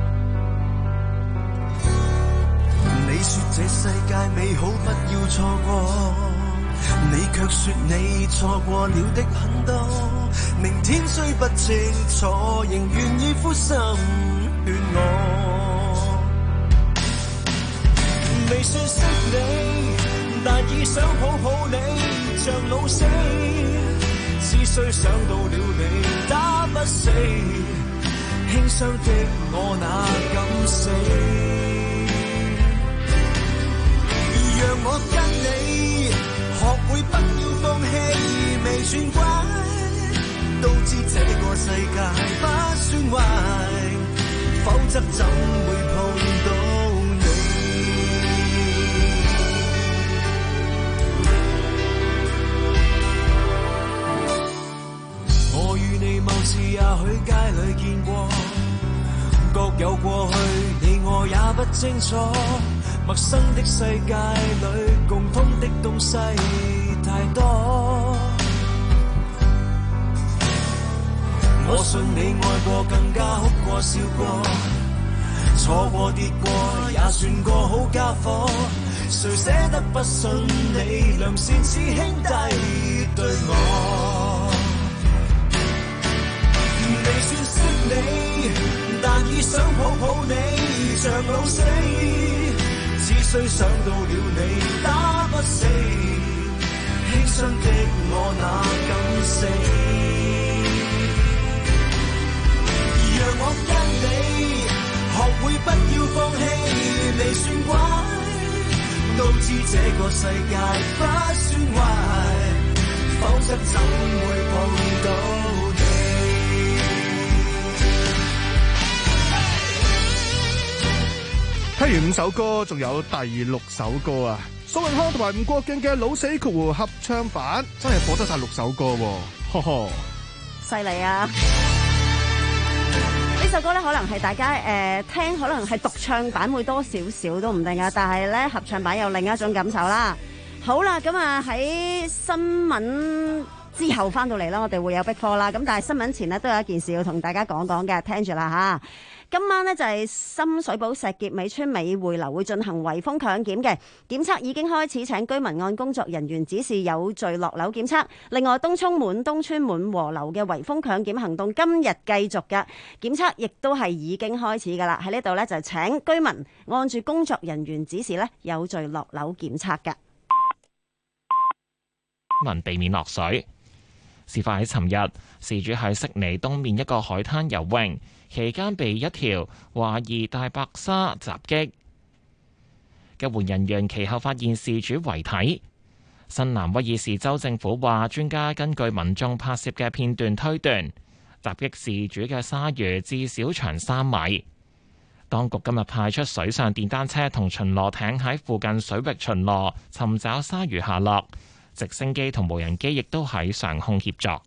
你說這世界美好不要錯過，你卻說你錯過了的很多，明天雖不清楚，仍願意呼心勸我。未算識你， 但已想抱抱你，像老死，只需想到了你，打不死，輕傷的我哪敢死？讓我跟你學會不要放棄，未算乖，都知這個世界不算壞，否則怎會碰到你？我與你貌似也許街裏見過，各有過去，你我也不清楚。陌生的世界裏，共通的東西太多。我信你愛過，更加哭過笑過，錯過跌過，也算個好家伙。誰捨得不信你良善似兄弟對我？未算識你，但已想抱抱你，像老死。只需想到了你，打不死，犧牲的我哪敢死？讓我跟你學會不要放棄，未算乖，都知這個世界不算壞，否則怎會碰到？ 聽完五首歌，仲有第六首歌啊！蘇永康同埋吳國敬嘅《老死括弧》合唱版，真係播得晒六首歌喎，呵呵， 犀利啊！呢首歌咧，可能係大家誒、呃、聽，可能係獨唱版會多少少都唔定啊，但係咧合唱版有另一種感受啦。好啦，咁啊喺新聞之後翻到嚟啦，我哋會有逼科啦。咁但係新聞前呢，都有一件事要同大家講講嘅，聽住啦吓。今晚呢，就係深水埗石硤尾村美匯樓會進行圍封強檢嘅檢測，已經開始，請居民按工作人員指示有序落樓檢測。另外，東涌滿東村滿和樓嘅圍封強檢行動今日繼續嘅檢測，亦都係已經開始噶啦。喺呢度呢，就請居民按住工作人員指示呢，有序落樓檢測嘅。 民避免落水。事發喺尋日，事主喺悉尼東面一個海灘游泳期間，被一條懷疑大白鯊襲擊。救援人員其後發現事主遺體。新南威爾士州政府話，專家根據民眾拍攝嘅片段推斷，襲擊事主嘅鯊魚至少長三米。當局今日派出水上電單車同巡邏艇喺附近水域巡邏，尋找鯊魚下落。直升機同無人機亦都喺上空協助。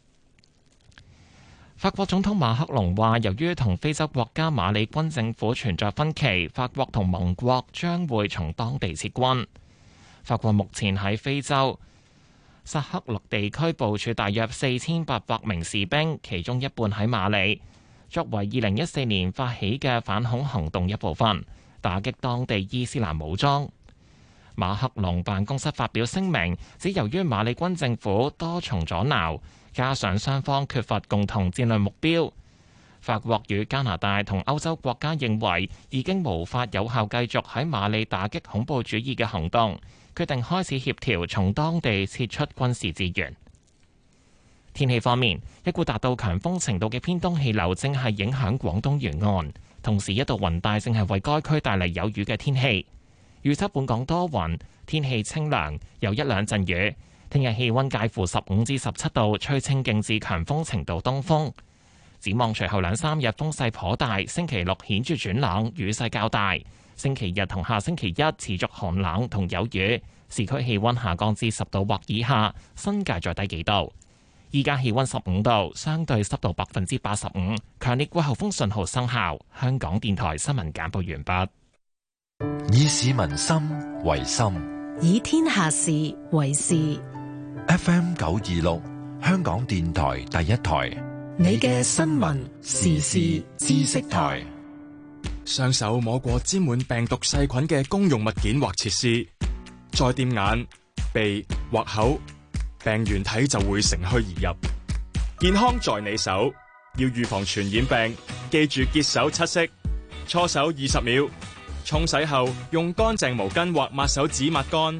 法國總統馬克龍話，由於同非洲國家馬里軍政府存在分歧，法國同盟國將會從當地撤軍。法國目前喺非洲薩赫勒地區部署大約四千八百名士兵，其中一半喺馬里，作為二零一四年發起嘅反恐行動一部分，打擊當地伊斯蘭武裝。馬克龍辦公室發表聲明，指由於馬里軍政府多重阻撓，加上雙方缺乏共同戰略目標，法國與加拿大同歐洲國家認為已經無法有效繼續喺馬里打擊恐怖主義嘅行動，決定開始協調從當地撤出軍事資源。天氣方面，一股達到強風程度嘅偏東氣流正係影響廣東沿岸，同時一道雲帶正係為該區帶嚟有雨嘅天氣。預測本港多雲，天氣清涼，有一兩陣雨。聽日氣溫介乎十五至十七度，吹清勁至強風程度東風。展望隨後兩三日風勢頗大，星期六顯著轉冷，雨勢較大。星期日同下星期一持續寒冷同有雨，市區氣溫下降至十度或以下，新界再低幾度。依家氣溫十五度，相對濕度百分之八十五，強烈季候風信號生效。香港電台新聞簡報完畢。 以市民心為心， 以天下事為事。 F M 九二六，香港電台第一台， 你嘅新聞時事知識台。 雙手摸過沾滿病毒細菌嘅公用物件或設施，再掂眼、鼻或口，病原體就會乘虛而入。健康在你手，要預防傳染病，記住潔手七式，搓手二十秒。沖洗後用乾淨毛巾或抹手紙抹乾，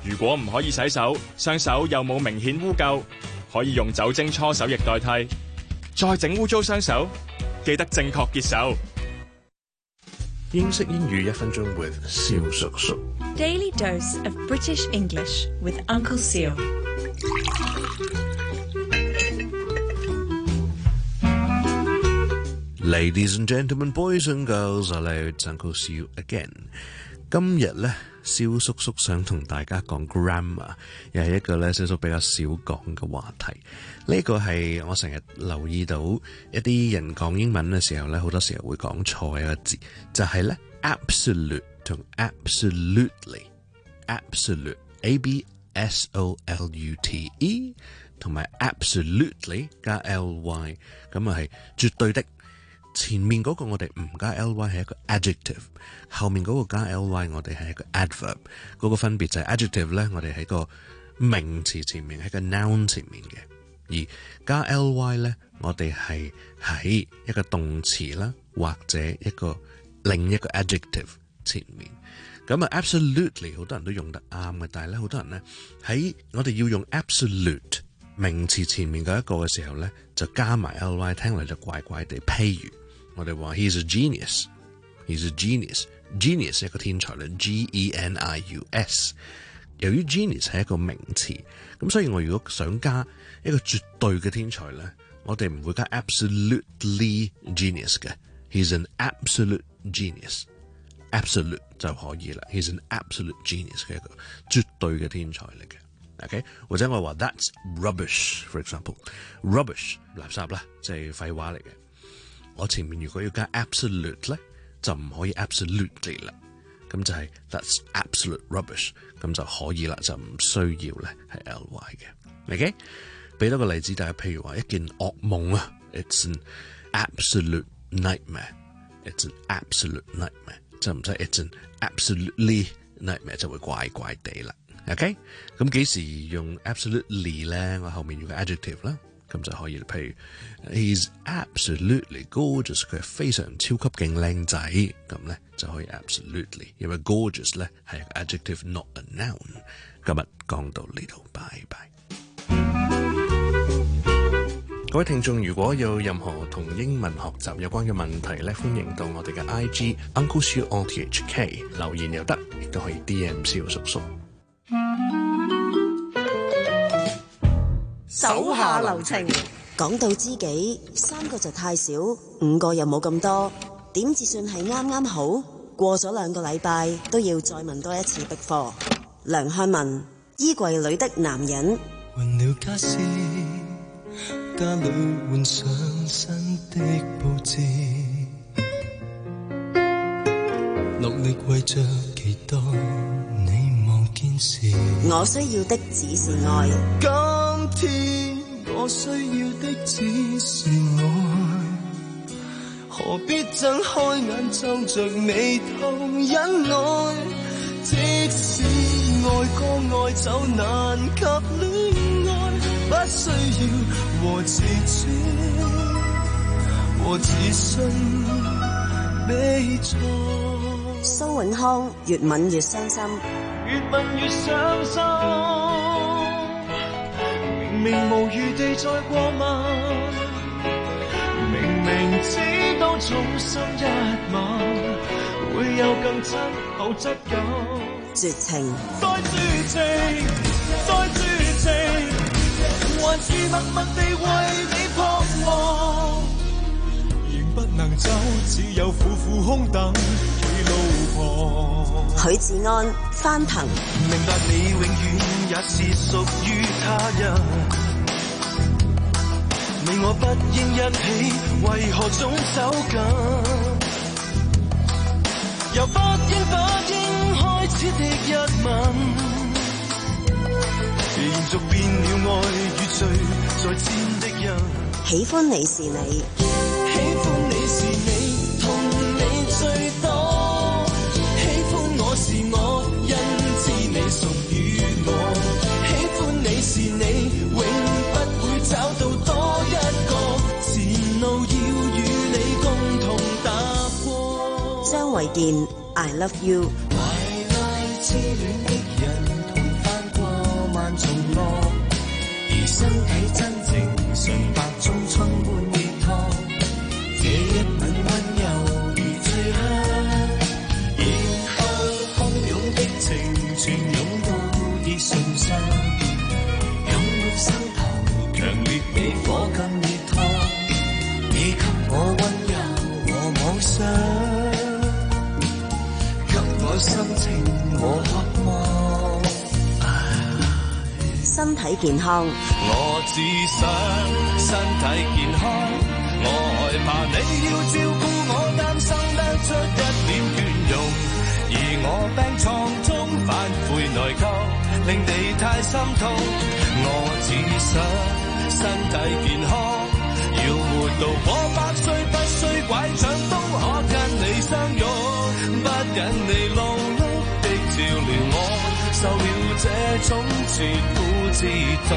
如果唔可以洗手，雙手又冇明顯污垢，可以用酒精搓手液代替。再整污糟雙手，記得正確潔手。 英式英語一分鐘 with 蕭叔叔。 Daily dose of British English with Uncle Seal. Ladies and gentlemen, boys and girls, hello, it's Uncle Seal again. 今日咧，蕭叔叔想同大家講 grammar， 又係一個咧蕭叔比較少講嘅話題。呢、這個係我成日留意到一啲人講英文嘅時候咧，好多時候會講錯一個字，就係、是、咧 absolute 同 absolutely，absolute A B S O L U T E 同埋 absolutely 加 L Y， 咁啊係絕對的。前面嗰個我哋唔加 ly 係一個 adjective， 後面嗰個加 ly 我哋係一個 adverb。嗰個分別就係 adjective 咧，我哋喺個名詞前面，喺個 noun 前面嘅；而加 ly 咧，我哋係喺一個動詞啦，或者一個另一個 adjective 前面。咁啊 absolutely 好多人都用得啱嘅，但係咧好多人咧喺我哋要用 absolute 名詞前面嗰一個嘅時候咧，就加埋 ly， 聽嚟就怪怪地。譬如我哋話 he's a genius， he's a genius，genius 係一個天才啦 ，G E N I U S。由於 genius 係一個名詞，咁所以我如果想加一個絕對嘅天才咧，我哋唔會加 absolutely genius 嘅 ，he's an absolute genius，absolute 就可以啦 ，he's an absolute genius 嘅一個絕對嘅天才嚟嘅。OK， 或者我話 that's rubbish，for example，rubbish 垃圾啦，即係廢話嚟嘅。我前面如果要加 absolute 咧，就唔可以 absolutely 啦，咁就係 that's absolute rubbish， 咁就可以啦，就唔需要咧係 ly 嘅。OK， 俾多個例子大家，譬如話一件噩夢啊 ，it's an absolute nightmare，it's an absolute nightmare， 就唔使 it's an absolutely nightmare 就會怪怪地啦。OK， 咁幾時用 absolutely 咧？我後面用個 adjective 啦，咁就可以。譬如 he's absolutely gorgeous， 佢係非常超級勁靚仔，咁咧就可以 absolutely， 因為 gorgeous 咧係一個 adjective not a noun。今日講到呢度，拜拜。各位聽眾，如果有任何同英文學習有關嘅問題咧，歡迎到我哋嘅 I G Uncle Seal O T H K 留言又得，亦都可以 D M 蕭叔叔。 手下留情， 講到知己，三個就太少，五個又冇咁多，點至算係啱啱好？過咗兩個禮拜，都要再問多一次逼貨。梁漢文，衣櫃裏的男人。 換了家私，家裏換上新的佈置，落力為着期待你望見時， 我需要的只是愛。 今天我需要的只是愛，何必睜開眼皺着眉頭忍耐，即使愛過愛就難及戀愛，不需要和自尊和自信比賽。 蘇永康，越吻越傷心， 越吻越傷心，明明無餘地再過問，明明知道早心一晚會有更真好質感， 絕情， 再絕情，再絕情，還是默默地為你彷徨，仍不能走，只有苦苦空等企路旁。 許志安，翻騰， 明白你永遠也是屬於他人，你我不應一起，為何總走近？由不應不應開始的一吻，延續變了愛與罪在戰的人。 喜歡你是你， 喜歡你是你，同你最多。喜歡我是我，因知你屬於我。喜歡你是你，永不會找到多一個，前路要與你共同踏過。 張衛健 I love you。 懷內痴戀的人同萬重落，而身體真正純白中充滿熱燙。這一吻溫柔如醉香，然後洶湧的情全湧到熱唇上，湧滿心頭強烈比火更熱燙。你給我溫柔和妄想，給我心情和渴望。 身體健康， 我只想身體健康，我害怕你要照顧我，擔心得出一點倦容，而我病床中反悔內疚，令你太心痛。我只想身體健康，要活到我百歲，不需拐杖都可跟你相擁，不忍你勞碌的照料我，受了這種切膚之痛。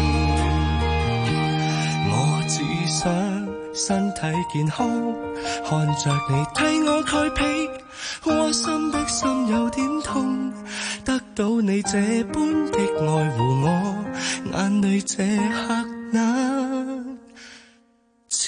我只想身體健康，看着你替我蓋被，窩心的心有點痛，得到你這般的愛護我，眼淚這刻難自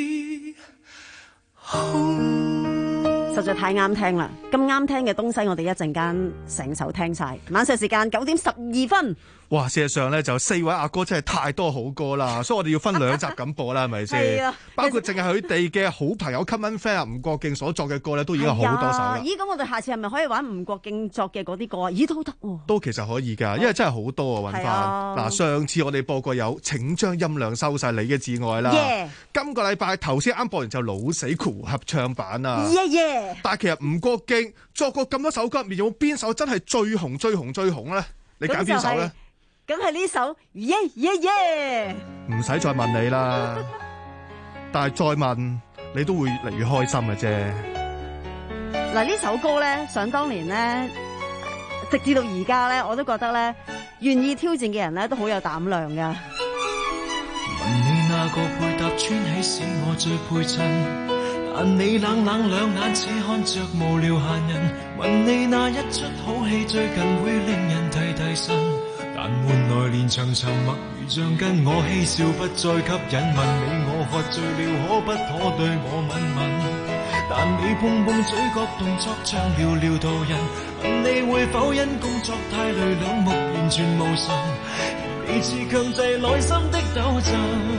控。 實在太啱聽啦！咁啱聽嘅東西，我哋一陣間成首聽晒。晚上時間九點十二分。 哇！事實上咧，就四位阿哥真係太多好歌啦，所以我哋要分兩集咁播啦，係咪先？係啊，包括淨係佢哋嘅好朋友 Common Friend 啊，吳國敬所作嘅歌咧，都已經有好多首啦。 咦？咁我哋下次係咪可以玩吳國敬作嘅嗰啲歌啊？咦，都得喎。 都其實可以㗎，因為真係好多啊，揾翻。嗱，上次我哋播過有請將音量收晒你嘅摯愛啦。Yeah. 今個禮拜頭先啱播完就老死酷合唱版啊。 Yeah, yeah. 但係其實吳國敬作過咁多首歌入面，有冇邊首真係最紅、最紅、最紅咧？你揀邊首咧？ 咁係呢首耶耶耶， 唔使再問你啦，但係再問你都會越嚟越開心嘅啫。 嗱，呢首歌咧，想當年咧，直至到而家咧，我都覺得咧，願意挑戰嘅人咧都好有膽量噶。 問你那個配搭穿起使我最配襯，但你冷冷兩眼只看着無聊閒人。問你那一出好戲最近會令人提提神，但換來連場沉默如像跟我嬉笑不再吸引。問你我喝醉了可不可對我吻吻，但你碰碰嘴角動作像寥寥途人。問你會否因工作太累兩目完全無神，而你似強制內心的抖震。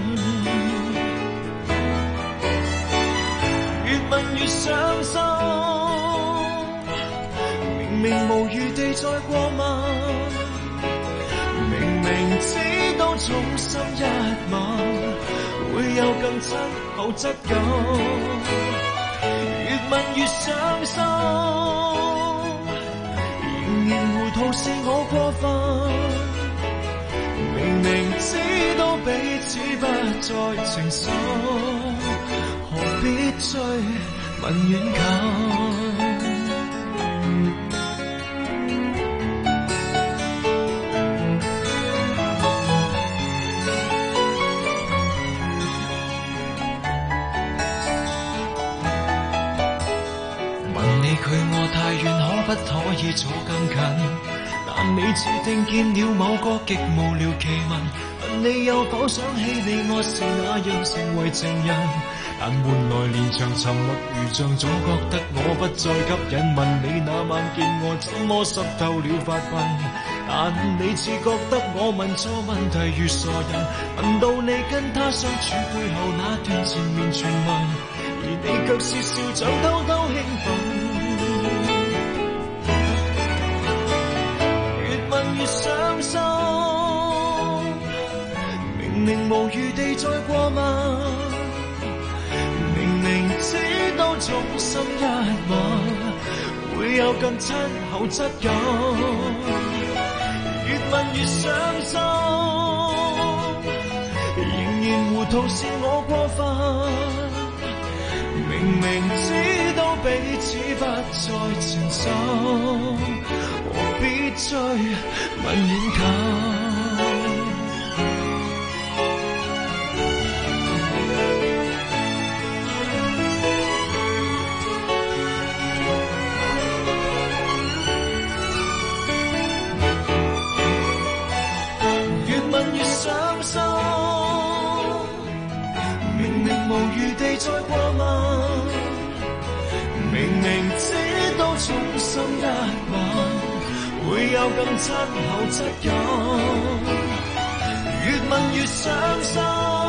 越問越傷心，明明無餘地再過問，明明知道重心一吻會有更親厚質感，越問越傷心，仍然糊塗是我過分，明明知道彼此不再情深，何必追問遠近。距我太遠，可不可以坐更近？但你似聽見了某個極無聊奇聞，問你有否想起你我是那樣成為情人？但換來連場沉默如像總覺得我不再吸引。問你那晚見我怎麼濕透了髮鬢？但你似覺得我問錯問題如傻人。問到你跟他相處背後那段纏綿傳聞，而你卻是笑像偷偷興奮。越傷心，明明無餘地再過問，明明知道重心一吻會有更親厚質感，越問越傷心，仍然糊塗是我過分，明明知道彼此不再情深，何必追問遠近？ 衷心一晚，會有更親厚質感。越問越傷心，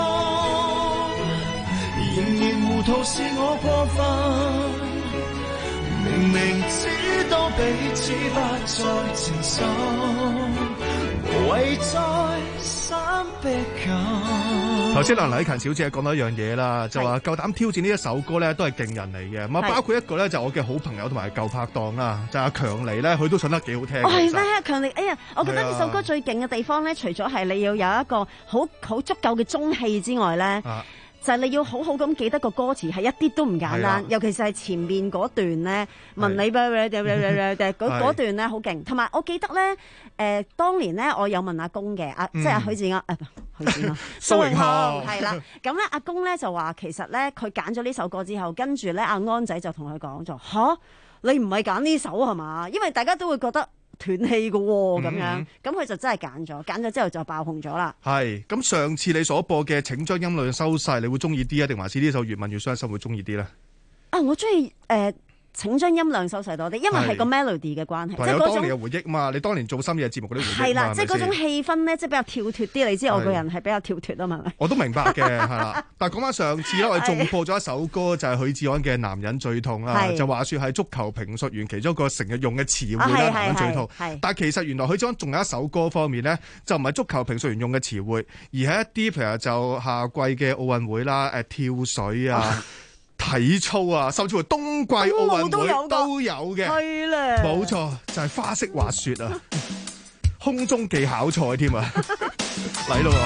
仍然糊塗是我過分。明明知道彼此不再情深，無謂再三逼近。 頭先梁禮勤小姐講到一樣嘢啦，就話夠膽挑戰呢一首歌咧，都係勁人嚟嘅。咁啊，包括一個咧就我嘅好朋友同埋舊拍檔啦，就阿強尼咧，佢都唱得幾好聽。 哦，係咩？強尼，哎呀，我覺得呢首歌最勁嘅地方咧，除咗係你要有一個好好足夠嘅中氣之外咧。啊就係你要好好咁記得個歌詞，係一啲都唔簡單，尤其是係前面嗰段咧，問你嗰嗰段咧好勁。同埋我記得咧，誒、呃、當年咧我有問阿公嘅，阿、嗯、即係許志安，誒許志安，蘇永康係啦。咁咧阿公咧就話其實咧佢揀咗呢首歌之後，跟住咧阿安仔就同佢講咗吓，你唔係揀呢首係嘛？因為大家都會覺得斷氣嘅喎，咁樣，咁佢就真係揀咗，揀咗之後就爆紅咗啦。係，咁上次你所播嘅請將音量收細，你會中意啲啊，定還是呢首越問越傷心會中意啲咧？啊，我中意誒。呃請將音量收細多啲，因為係個 melody 嘅關係，即係嗰種當年嘅回憶嘛。你當年做深夜節目嗰啲回憶係啦，即係嗰種氣氛咧，即係比較跳脫啲。你知我個人係比較跳脫啊嘛。我都明白嘅，係啦。但係講翻上次咧，我哋仲播咗一首歌，就係許志安嘅《男人最痛》啦。就話説係足球評述員其中一個成日用嘅詞彙啦，《男人最痛》。但係其實原來許志安仲有一首歌方面咧，就唔係足球評述員用嘅詞彙，而係一啲譬如就夏季嘅奧運會啦，誒跳水啊。體操啊，甚至乎冬季奧運會都有都有嘅，係咧，冇錯，就係、是、花式滑雪啊，空中技巧賽添啊，嚟咯！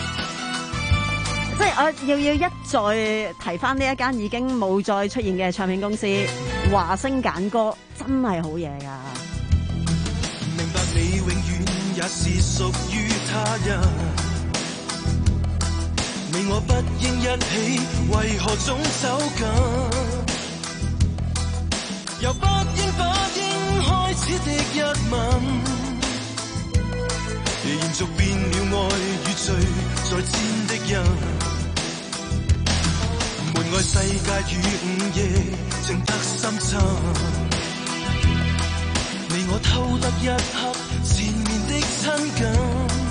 即係我要要一再提翻呢一間已經冇再出現嘅唱片公司華星揀歌，真係好嘢㗎。明白你永遠也是屬於他人。你我不應一起，為何總走近？由不應不應開始的一吻，延續變了愛與罪在戰的人。門外世界與午夜靜得深沉，你我偷得一刻纏綿的親近。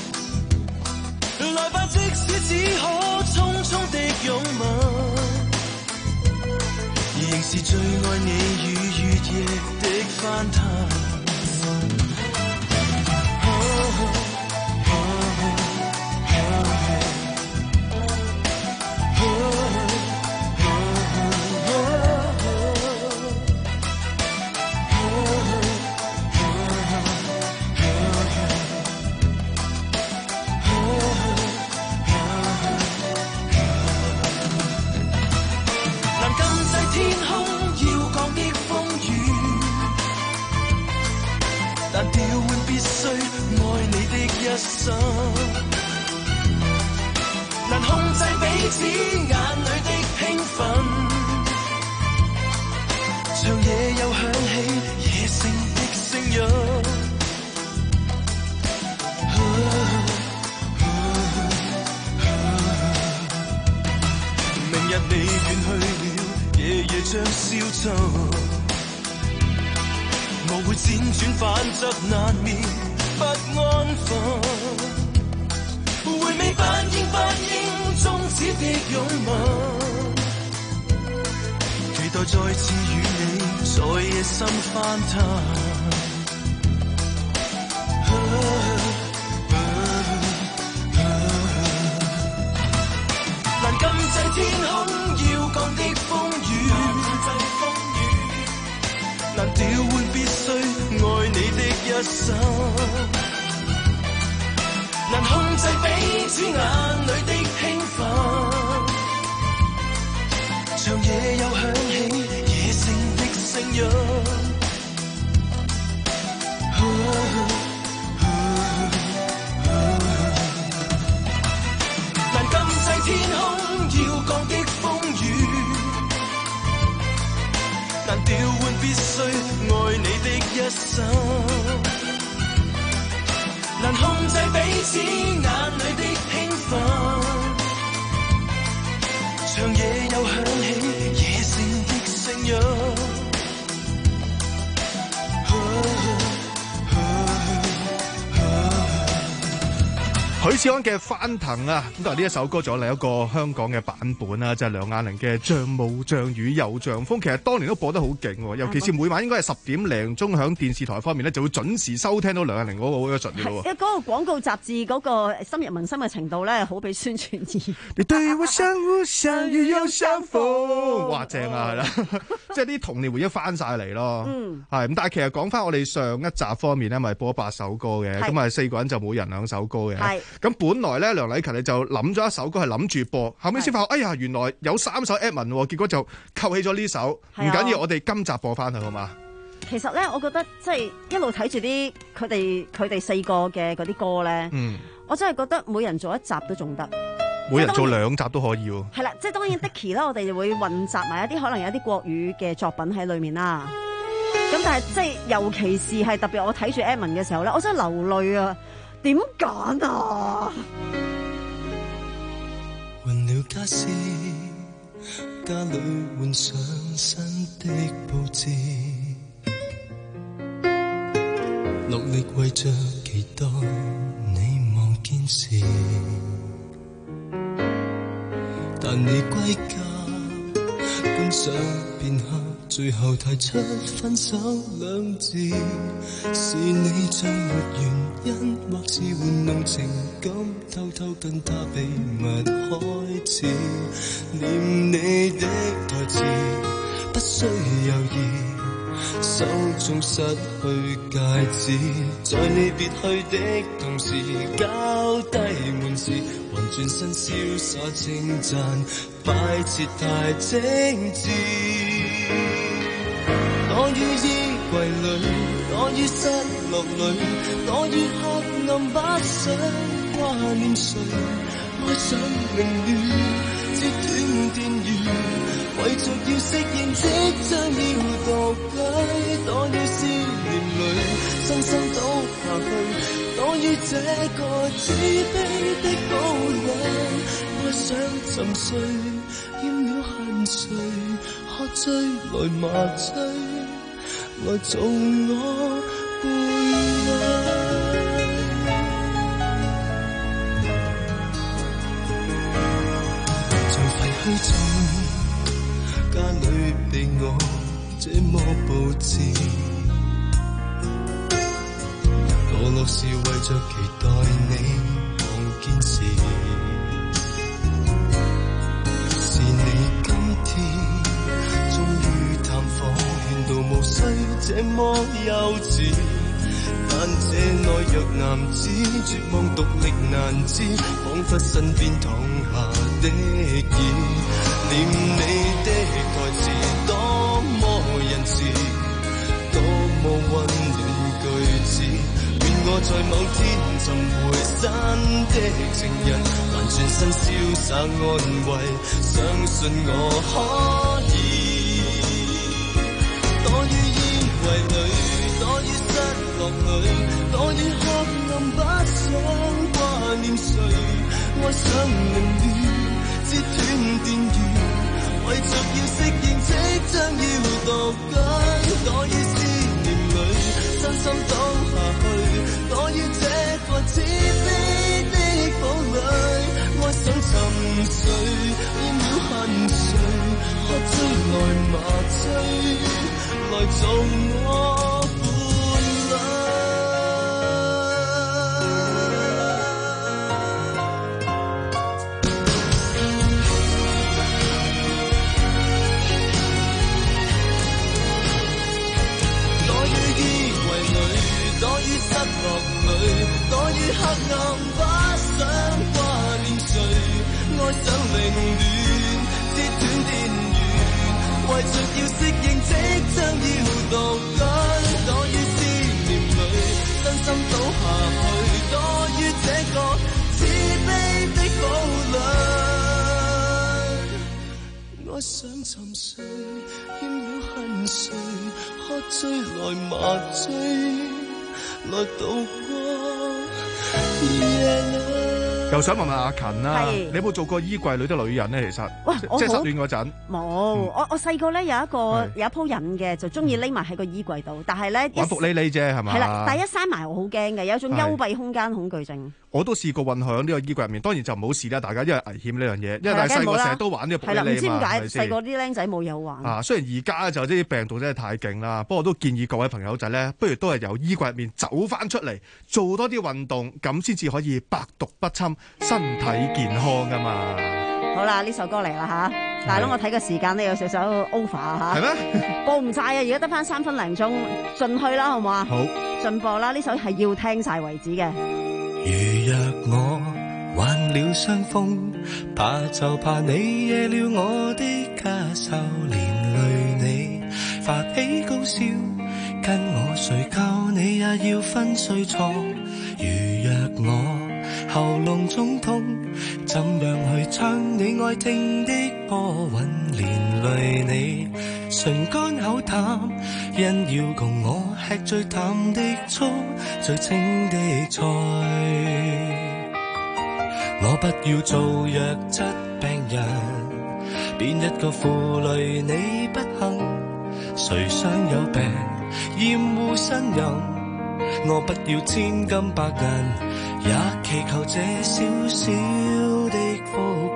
來吧，即使只可匆匆的擁吻，仍是最愛你與月夜的翻騰。難控制彼此眼裏的興奮，長夜又響起野性的聲音。啊啊啊啊、明日你遠去了，夜夜將消沉，我會輾轉反側難眠不安分。回味不應不應終止的擁吻，期待再次與你在夜深翻騰。啊啊啊啊、難禁制天空要降的風雨，難調換必須愛你的一生。難控制彼此眼裏的興奮，長夜又響起野性的聲音。啊啊啊啊、難禁制天空要降的風雨，難調換必須愛你的一生。難控制彼此眼裏的興奮，長夜又響起野性的聲音。 許志安嘅翻騰啊，咁但係呢一首歌仲有另一個香港嘅版本啊，就係梁雅玲嘅像霧像雨又像風，其實當年都播得好勁，尤其是每晚應該係十點零鐘響電視台方面咧，就會準時收聽到梁雅玲嗰個 version 嘅喎。 因為嗰個廣告雜誌嗰個深入民心嘅程度咧，好比宣傳意。 你對我像霧像雨又像風，哇正啊，係啦，即係啲童年回憶翻晒嚟咯。嗯，係咁，但係其實講翻我哋上一集方面咧，咪播咗八首歌嘅，咁啊四個人就每人兩首歌嘅。係。咁本來咧，梁禮勤你就諗咗一首歌係諗住播，後尾先發覺，哎呀，原來有三首 Edmond，結果就扣起咗呢首。唔緊要，我哋今集播翻佢好嘛？ 其實咧，我覺得即係一路睇住啲佢哋佢哋四個嘅嗰啲歌咧，嗯，我真係覺得每人做一集都仲得， 每人做兩集都可以喎。 係啦，即係當然 Dicky 啦，我哋就會混雜埋一啲可能有啲國語嘅作品喺裏面啦。咁但係即係尤其是係特別，我睇住 Edmond 嘅時候咧，我真係流淚啊！點揀啊？ 換了家私，家裏換上新的佈置，落力為着期待你望見時，但你歸家跟上片刻，最後提出分手兩字，是你像沒原因，或是玩弄情感，偷偷跟他秘密開始，念你的台詞，不需猶豫，手中失去戒指，在你別去的同時，交低門時，還轉身瀟灑稱讚，快捷太精緻。躲於衣櫃裏，躲於失落裏，躲於黑暗，不想掛念誰，愛上凌亂，截斷電源，為着要適應即將要獨居，躲於思念裏，身心倒下去，躲於這個自卑的堡壘，愛上沉睡，厭了恨誰，喝醉來麻醉，來做我伴侶。像廢墟中，家裏被我這麼佈置，墮落是為着期待你望見時，是你今天終於探訪，勸導無需這麼幼稚，但這內弱男子絕望獨力難支，彷彿身邊躺下的椅，念你的台詞多麼仁慈，多麼溫暖句子，願我在某天尋回新的情人，還全身瀟灑安慰，相信我可以。躲於衣櫃裏，躲於失落裏，躲於黑暗，不想掛念誰，愛上凌亂，截斷電源，為着要適應即將要獨居，躲於思念裏，身心倒下去，躲於這個自卑的堡壘，愛想沉睡，厭了恨誰，喝醉來麻醉，來做我伴侶。躲於衣櫃裏，躲於失落裏，躲於黑暗，不想掛念誰，愛上凌亂，截斷電源，為着要適應即將要獨居，躲於思念裏，身心倒下去，躲於這個自卑的堡壘，愛上沉睡，厭了恨誰，喝醉來麻醉，來渡過夜裏。 又想問問阿勤啦， 係你有冇做過衣櫃裏的女人咧？其實， 哇我即係失好戀嗰陣， 冇，我我細個咧有一個係有一鋪癮嘅，就中意匿埋喺個衣櫃度，但係咧一玩伏匿匿啫，係嘛？ 係啦，但係一閂埋我好驚嘅，有一種幽閉空間恐懼症。 我都試過混響呢個衣櫃入面，當然就唔好試啦，大家因為危險呢樣嘢，因為係啦但係細個梗係冇啦成日都玩呢個伏係啦，唔知點匿匿嘛，係解咪先細個啲僆仔冇嘢好玩。 啊，雖然而家就即係啲病毒真係太勁啦，不過我都建議各位朋友仔咧，不如都係由衣櫃入面走翻出嚟，做多啲運動，咁先至可以百毒不侵，身體健康噶嘛。 好啦，呢首歌嚟啦吓，大佬我睇個時間咧有少少 over 啊吓， 係咩？ 播唔晒啊，而家得翻三分零鐘，進去啦好唔好啊？ 好， 進播啦，呢首係要聽晒為止嘅。 如若我患了傷風，怕就怕你惹了我的家愁，連累你發起高燒，跟我睡覺你也要分睡床。如若我喉嚨中痛，怎樣去唱你愛聽的歌韻，連累你唇乾口淡，因要共我吃最淡的醋，最清的菜。我不要做弱質病人，邊一個負累你不幸？誰想有病厭惡呻吟？我不要千金百銀，也祈求這小小的福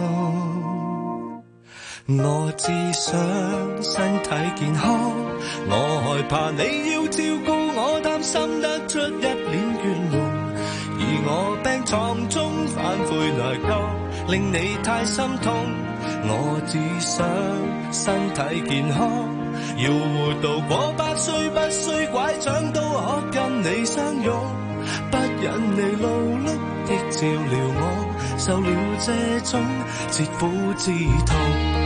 音。我只想身體健康，我害怕你要照顧我，擔心得出一臉倦容。而我病床中反悔內疚，令你太心痛。我只想身體健康，要活到過百歲，不需拐杖都可跟你相擁。不忍你勞碌的照料我，受了這種切膚之痛。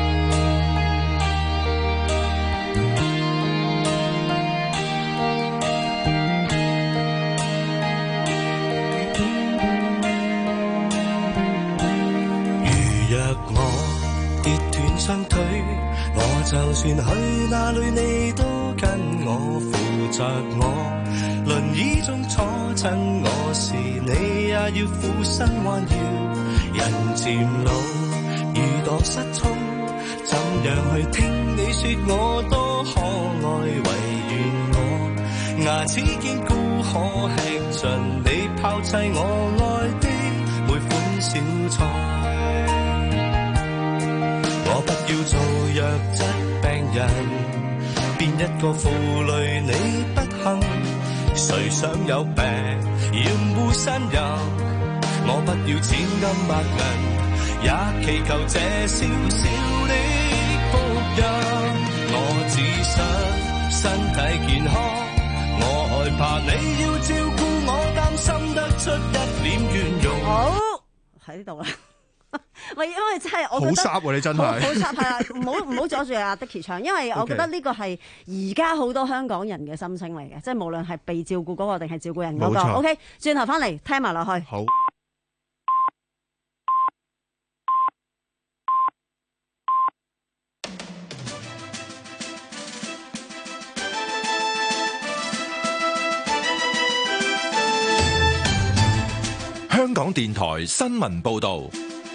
雙腿，我就算去哪裏，你都跟我扶着我。輪椅中坐親我時，你也要俯身彎腰。人漸老，如墮失聰，怎樣去聽你說我多可愛？唯願我牙齒堅固，可吃盡你拋棄我愛的每款小菜。我不要做弱質病人，邊一個負累你不幸？誰想有病厭惡呻吟？我不要千金百銀，也祈求這小小的福音。我只想身體健康，我害怕你要照顧我，擔心得出一臉怨容。 好，喺呢度啦。喂，因為真係我覺得好濕喎，你真係好濕係啊！唔好唔好阻住阿的奇唱，因為我覺得呢個係而家好多香港人嘅心聲嚟嘅，即係無論係被照顧嗰個定係照顧人嗰個。OK，轉頭翻嚟聽埋落去。 好。 香港電台新聞報導。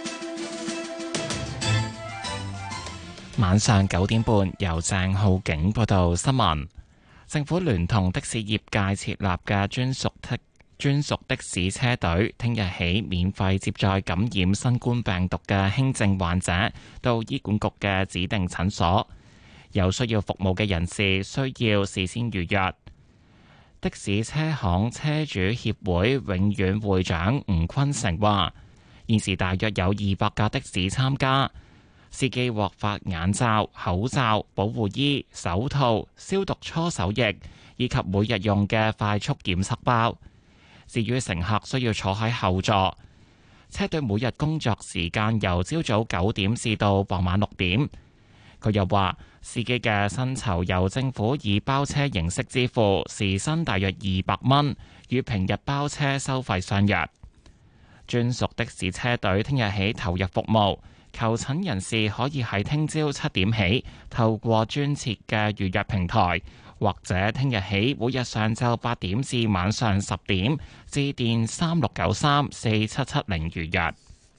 晚上九點半，由鄭浩景報道新聞。政府聯同的士業界設立嘅專屬的專屬的士車隊，聽日起免費接載感染新冠病毒嘅輕症患者到醫管局嘅指定診所。有需要服務嘅人士需要事先預約。的士車行車主協會永遠會長吳坤成話：現時大約有二百架的士參加。司機獲發眼罩、口罩、保護衣、手套、消毒搓手液，以及每日用嘅快速檢測包。至於乘客需要坐喺後座，車隊每日工作時間由朝早九點至到傍晚六點。佢又話，司機嘅薪酬由政府以包車形式支付，時薪大約二百蚊，與平日包車收費相若。專屬的士車隊聽日起投入服務。求診人士可以喺聽朝七點起透過專設嘅預約平台或者聽日起每日上晝八點至晚上十點致電三六九三四七七零預約。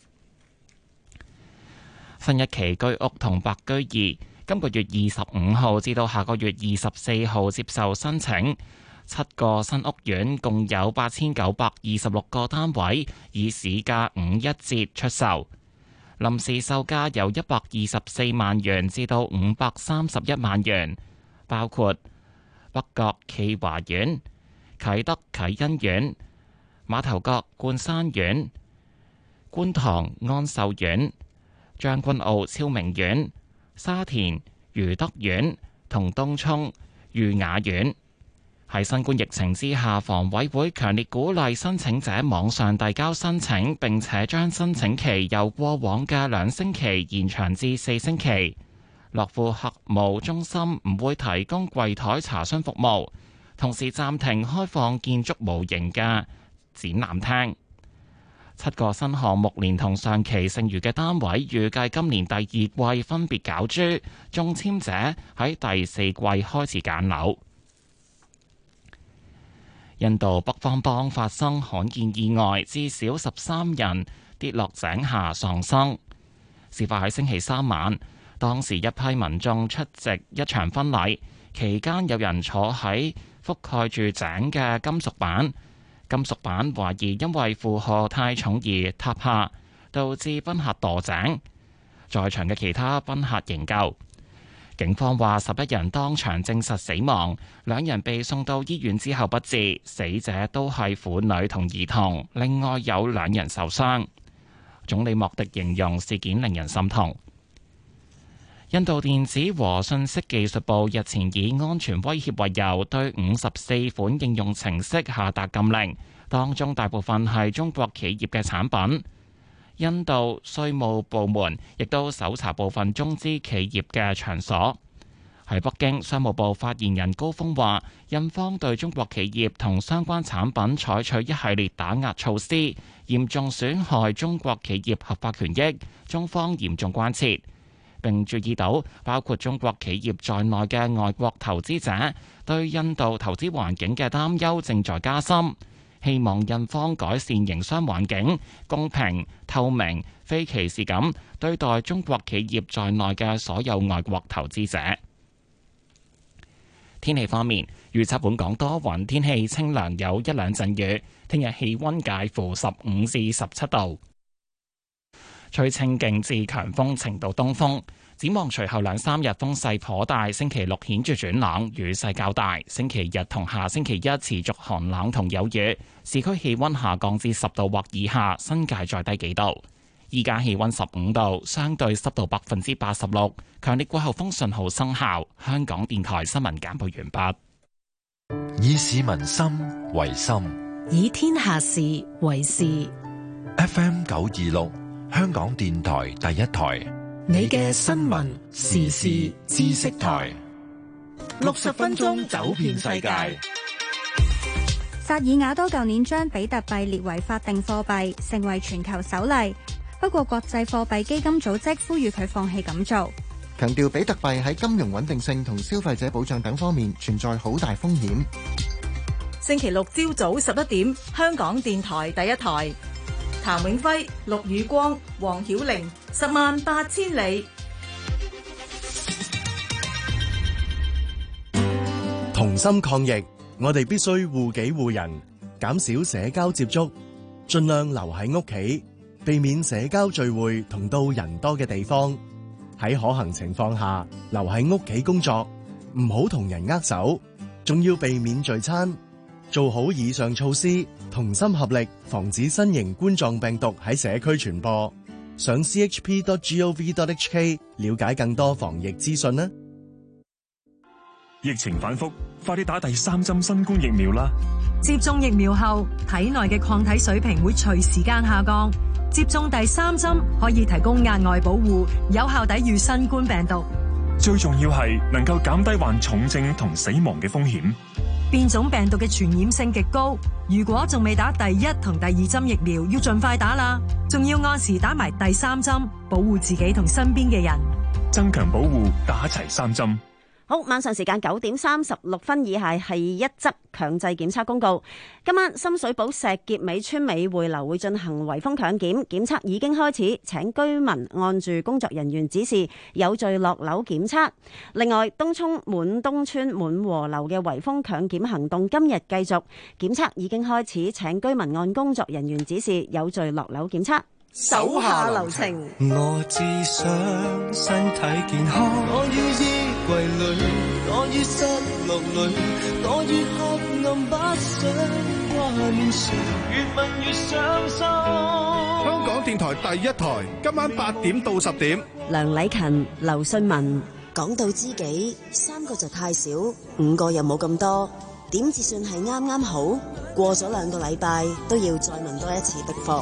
新一期居屋同白居二今個月二十五號至到下個月二十四號接受申請，七個新屋苑共有八千九百二十六個單位，以市價五一折出售。臨時售價由一百二十四萬元至到五百三十一萬元，包括北角暨華苑、啟德啟欣苑、馬頭角冠山苑、觀塘安秀苑、將軍澳超明苑、沙田裕德苑同東涌裕雅苑。喺新冠疫情之下，房委會強烈鼓勵申請者網上遞交申請，並且將申請期由過往嘅兩星期延長至四星期。樂富客務中心唔會提供櫃台查詢服務，同時暫停開放建築模型嘅展覽廳。七個新項目連同上期剩餘嘅單位，預計今年第二季分別攪珠，中籤者喺第四季開始揀樓。印度北方邦發生罕見意外，至少十三人跌落井下喪生。事發喺星期三晚，當時一批民眾出席一場婚禮，期間有人坐喺覆蓋住井嘅金屬板，金屬板懷疑因為負荷太重而塌下，導致賓客墮井。在場嘅其他賓客營救。警方話十一人當場證實死亡，兩人被送到醫院之後不治，死者都係婦女同兒童，另外有兩人受傷。總理莫迪形容事件令人心痛。印度電子和信息技術部日前以安全威脅為由，對五十四款應用程式下達禁令，當中大部分係中國企業嘅產品。印度稅務部門亦都搜查部分中資企業嘅場所。喺北京，商務部發言人高峰話，印方對中國企業同相關產品採取一系列打壓措施，嚴重損害中國企業合法權益，中方嚴重關切。並注意到，包括中國企業在內嘅外國投資者對印度投資環境嘅擔憂正在加深。希望印方改善營商環境，公平、透明、非歧視咁對待中國企業在內嘅所有外國投資者。天氣方面，預測本港多雲，天氣清涼，有一兩陣雨。聽日氣溫介乎十五至十七度，吹清勁至強風程度東風。展望隨後兩三日風勢頗大，星期六顯著轉冷，雨勢較大。星期日同下星期一持續寒冷同有雨，市區氣溫下降至十度或以下，新界再低幾度。依家氣溫十五度，相對濕度百分之八十六，強烈季候風信號生效。香港電台新聞簡報完畢。 以市民心為心， 以天下事為事。 F M 九二六，香港電台第一台。 你嘅新聞時事知識台， 六十分鐘走遍世界。 薩爾瓦多舊年將比特幣列為法定貨幣，成為全球首例。不過國際貨幣基金組織呼籲佢放棄咁做， 強調比特幣喺金融穩定性同消費者保障等方面存在好大風險。 星期六朝早十一點，香港電台第一台。譚永輝、陸宇光、黃曉玲，十萬八千里。 同心抗疫，我哋必須護己護人，減少社交接觸，盡量留喺屋企，避免社交聚會同到人多嘅地方。喺可行情況下，留喺屋企工作，唔好同人握手，仲要避免聚餐。做好以上措施，同心合力，防止新型冠狀病毒喺社區傳播。上 c h p dot gov dot h k 了解更多防疫資訊啦。 疫情反覆，快啲打第三針新冠疫苗啦！ 接種疫苗後，體內嘅抗體水平會隨時間下降。接種第三針可以提供額外保護，有效抵禦新冠病毒。 最重要係能夠減低患重症同死亡嘅風險。 變種病毒嘅傳染性極高，如果仲未打第一同第二針疫苗，要盡快打啦！仲要按時打埋第三針，保護自己同身邊嘅人， 增強保護，打齊三針。 好，晚上時間九點三十六分以下係一則強制檢測公告。今晚深水埗石硤尾村美匯樓會進行圍封強檢，檢測已經開始，請居民按住工作人員指示有序落樓檢測。另外，東涌滿東村滿和樓嘅圍封強檢行動今日繼續，檢測已經開始，請居民按工作人員指示有序落樓檢測。手下留情， 我只想身體健康，我要衣櫃裏，我於失落裏，我於黑暗不想掛念誰，越問越傷心。 香港電台第一台，今晚八點到十點， 梁禮勤、劉信文講到知己，三個就太少，五個又冇咁多，點至算係啱啱好？過咗兩個禮拜，都要再問多一次的課。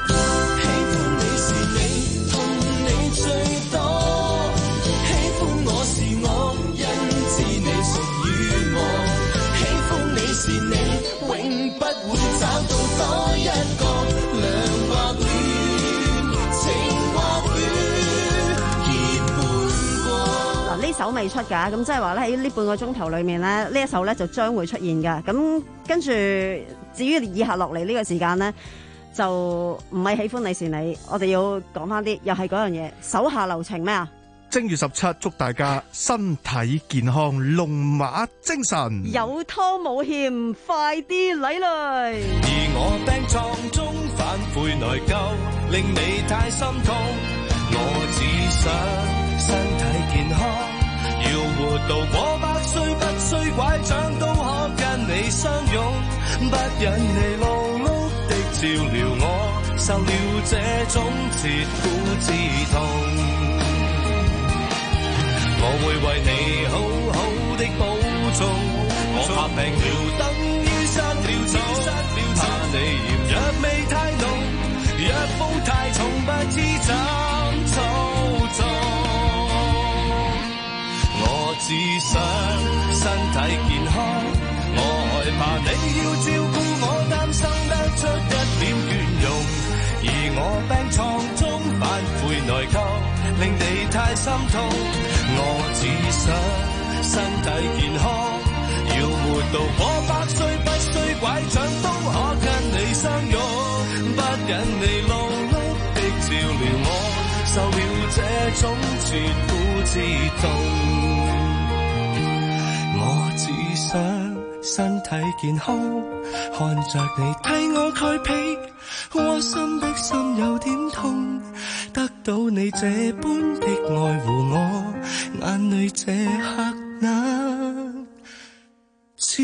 最多喜歡我是我，因知你屬於我。喜歡你是你，永不會找到多一個。涼或暖，情或雨，結伴過。 嗱，呢首未出㗎，咁即係話咧喺呢半個鐘頭裏面咧，呢一首咧就將會出現㗎。咁跟住，至於以下落嚟呢個時間咧，就唔係喜歡你是你，我哋要講翻啲，又係嗰樣嘢，手下留情咩啊？ 正月十七，祝大家身體健康，龍馬精神， 有拖冇欠，快啲嚟嚟！ 而我病床中反悔內疚，令你太心痛。我只想身體健康，要活到過百歲，不需拐杖都可跟你相擁，不忍你勞碌照料我，受了這種切膚之痛。我會為你好好的保重，我怕病了等於失了蹤，怕你嫌藥味太濃，藥鋪太重不知怎操縱。我只想身體健康，我害怕你要照顧我，擔心得出一點倦容，而我病床中反悔內疚，令你太心痛。我只想身體健康，要活到過百歲，不需拐杖都可跟你相擁，不忍你勞碌的照料我，受了這種切膚之痛。我只想身體健康，看着你替我蓋被，窩心的心有點痛，得到你這般的愛護我，眼淚這刻那似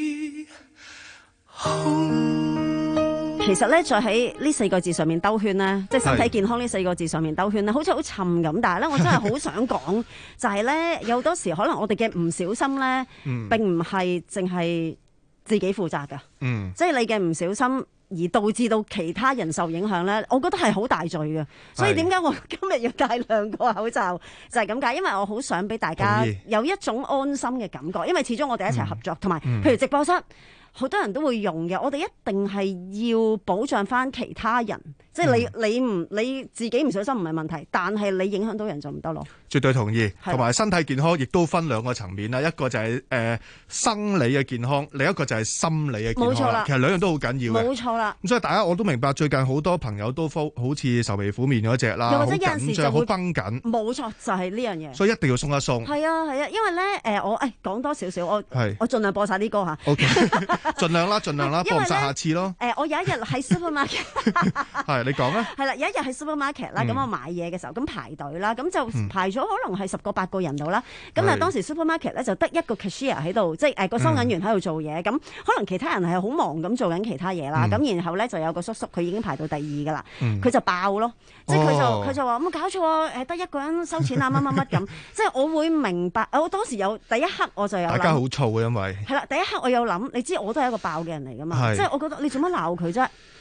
空。 其實咧，再喺呢四個字上面兜圈咧，即係身體健康呢四個字上面兜圈咧，好似好沉咁。但係咧，我真係好想講，就係咧，有多時可能我哋嘅唔小心咧，嗯、並唔係淨係自己負責㗎。嗯，即係你嘅唔小心而導致到其他人受影響咧，我覺得係好大罪嘅。所以點解我今日要戴兩個口罩，就係咁解，因為我好想俾大家有一種安心嘅感覺，因為始終我哋一齊合作，同埋、嗯、譬如直播室。好多人都會用嘅，我哋一定係要保障翻其他人，即係你、嗯、你唔你自己唔小心唔係問題，但係你影響到人就唔得咯。 絕對同意，同埋身體健康亦都分兩個層面啦，一個就係、是、誒、呃、生理嘅健康，另一個就係心理嘅健康。冇錯啦，其實兩樣都好緊要嘅。冇錯啦。咁所以大家我都明白，最近好多朋友都好似愁眉苦面嗰隻啦，好緊張，好繃緊。冇錯，就係呢樣嘢。所以一定要鬆一鬆。係啊係啊，因為咧誒、呃、我誒講多少少，我我盡量播晒啲歌嚇。O K。盡量啦，盡量啦，播唔晒下次咯。誒、呃，我有一日喺 supermarket，係你講啊。係啦，有一日喺 supermarket 啦，咁、嗯、我買嘢嘅時候，咁排隊啦，咁就排咗可能係十個八個人度啦。咁、嗯、啊，當時 supermarket 咧就得一個 cashier 喺度，即係誒個收銀員喺度做嘢。咁、嗯、可能其他人係好忙咁做緊其他嘢啦。咁、嗯、然後咧就有個叔叔，佢已經排到第二噶啦，佢、嗯、就爆咯，即係佢就佢、哦、就話冇搞錯啊，誒得一個人收錢啊，乜乜乜咁。即係我會明白，我當時有第一刻我就有大家好燥嘅，因為係啦，第一刻我有諗，你知我都係一個爆嘅人嚟噶嘛，即係我覺得你做乜鬧佢啫？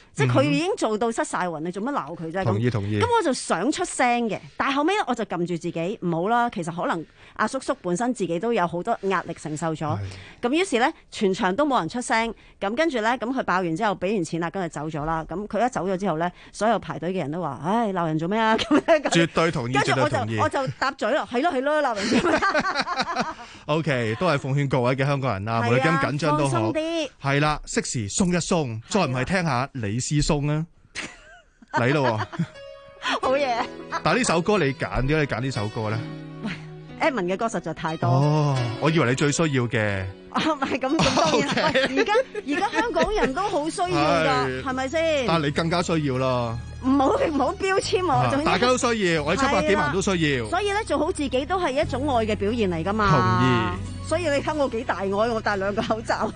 即係佢已經做到失晒魂，你做乜鬧佢啫？ 同意同意。 咁我就想出聲嘅，但係後尾咧我就撳住自己唔好啦。其實可能阿叔叔本身自己都有好多壓力承受咗，咁於是咧全場都冇人出聲。咁跟住咧，咁佢爆完之後俾完錢啦，跟住走咗啦。咁佢一走咗之後咧，所有排隊嘅人都話：唉，鬧人做咩啊？咁樣絕對同意， 跟住我就絕對同意。 我就答嘴咯，係咯係咯，鬧人做咩 ？O K， 都係奉勸各位嘅香港人啦，無論咁緊張都好，係啦，適時鬆一鬆，再唔係聽下李思松啊，嚟咯， 好嘢。 但係呢首歌你揀，點解你揀呢首歌咧？ 喂 Edmond 嘅歌實在太多。 哦，我以為你最需要嘅。 啊，唔係咁，咁當然啦。而家而家香港人都好需要㗎，係咪先？ 但係你更加需要啦。 唔好唔好標籤我， 啊、大家都需要，我哋七百幾萬人都需要。 所以咧，做好自己都係一種愛嘅表現嚟㗎嘛。 同意。 所以你睇我幾大愛，我戴兩個口罩。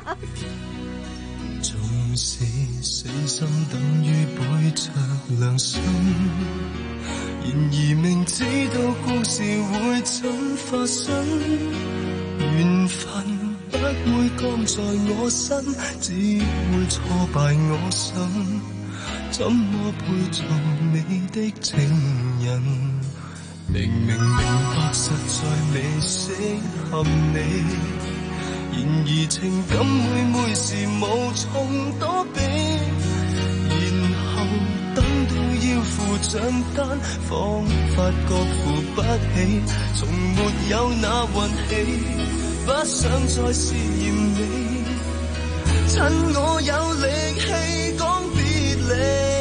縱使死心等於背着良心，然而明知道故事會怎發生，緣分不會降在我身，只會挫敗我心。怎麼配做你的情人？明明明白實在未適合你，然而情感每每時無從躲避，然後等到要付賬單，彷彿覺付不起，從沒有那運氣，不想再試驗你，趁我有力氣講別離。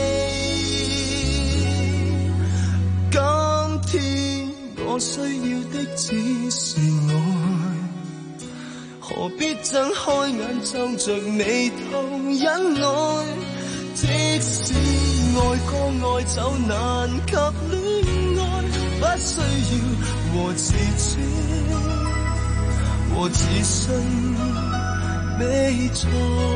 今天我需要的只是愛，何必睜開眼皺着眉頭忍耐？即使愛過愛就難及戀愛，不需要和自尊和自信比賽。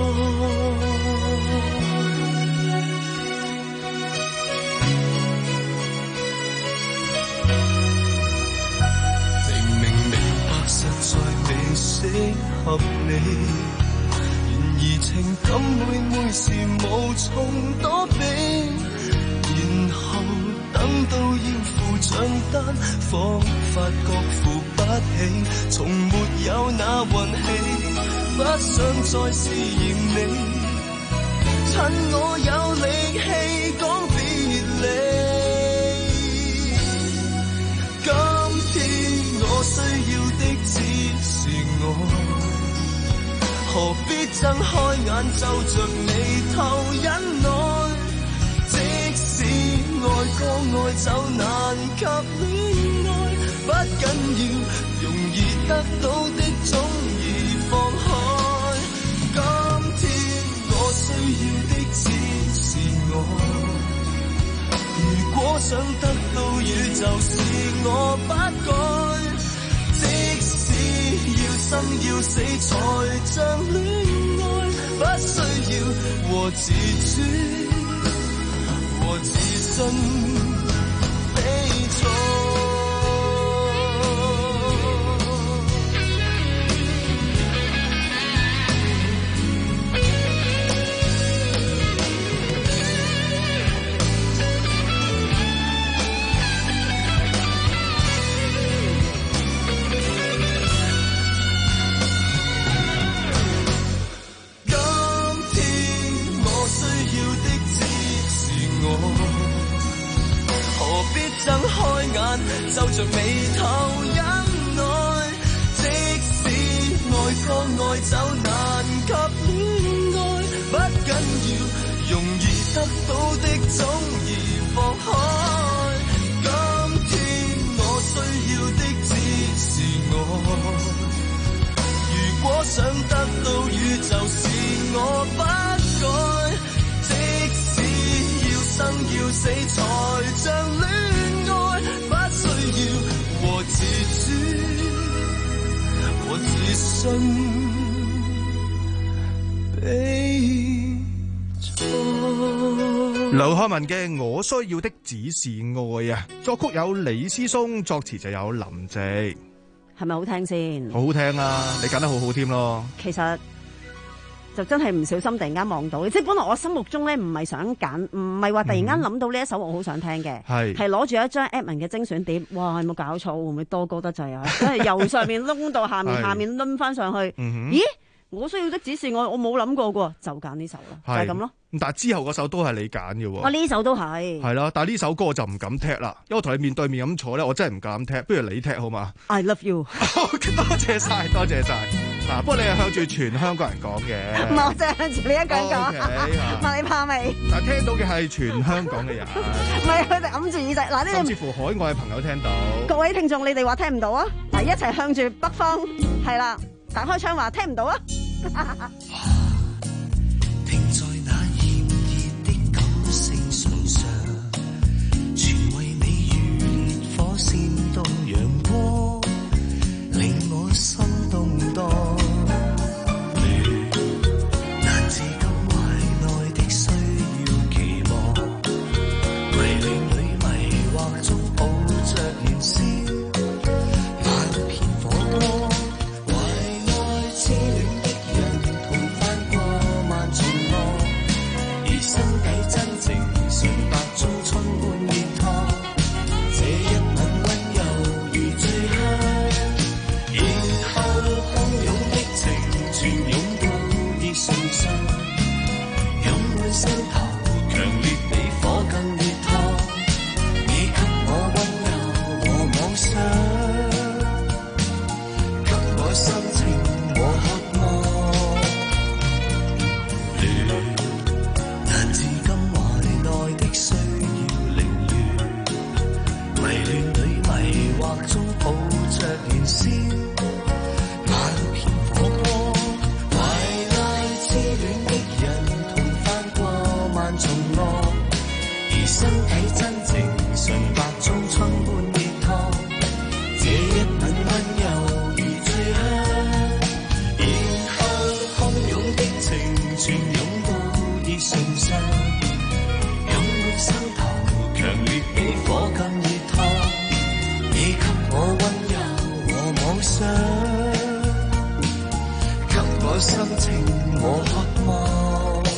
未適合你，然而情感每每時無從躲避，然後等到要付賬單，彷彿覺付不起，從沒有那運氣，不想再試驗你，趁我有力氣講別離。今天我需要的只是愛，何必睜開眼皺着眉頭忍耐？即使愛過愛就難及戀愛，不緊要容易得到的總易放開。今天我需要的只是愛，如果想得到宇宙是我不改，即使要生要死才像戀愛，不需要和自尊和自信比賽。睜開眼皺着眉頭忍耐，即使愛過愛就難及戀愛，不緊要容易得到的總易放開。今天我需要的只是愛，如果想得到宇宙是我不改，即使要生要死才像戀愛，不需要和自尊和自信比賽。 劉漢文嘅《我需要的只是愛》啊，作曲有李思松，作詞就有林夕， 係咪好聽先？ 好好聽啊！你揀得好好添咯。 其實就真係唔小心突然間望到，即係本來我心目中咧唔係想揀，唔係話突然間諗到呢一首我好想聽嘅，係係攞住一張 Edmond 嘅精選碟，哇！有冇搞錯？會唔會多歌得滯啊？真係由上面攆到下面，下面攆翻上去，嗯、咦？我需要的指示我，我冇諗過嘅，就揀呢首啦，就係咁咯。 但係之後嗰首都係你揀嘅喎。 我呢首都係。係啦，但係呢首歌我就唔敢踢啦，因為我同你面對面咁坐咧，我真係唔敢踢。不如你踢好嘛 ？I love you。 多謝晒，多謝晒。嗱、啊，不過你係向住全香港人講嘅。 唔係，我淨係向住你一個人講。問、okay, 你怕未？ 但係聽到嘅係全香港嘅人。 唔係，佢哋揞住耳仔。嗱，呢啲甚至乎海外嘅朋友聽到。 各位聽眾，你哋話聽唔到啊？嗱，一齊向住北方，係啦，打開窗話聽唔到啊！ 停在那炎熱的九星唇上，全為你如烈火煽動陽光，令我心動盪。難自禁懷內的需要期望，迷戀裏迷惑中抱着燃燒，萬片火光，懷內痴戀的心底真情純白中春般熱燙，這一吻溫柔如醉香，然後洶湧的情全湧到熱唇上，湧滿心頭，強烈比火更熱燙，你給我溫柔和妄想，給我心情和渴望。需要凌亂，迷戀裏迷惑中抱着燃燒，萬片火光，懷內痴戀的人同翻過萬重浪，而身體真情純白中春般熱燙，這一吻溫柔如醉香，然後洶湧的情全湧到熱唇上，心頭強烈比火更熱燙，你給我溫柔和妄想，給我心情和渴望。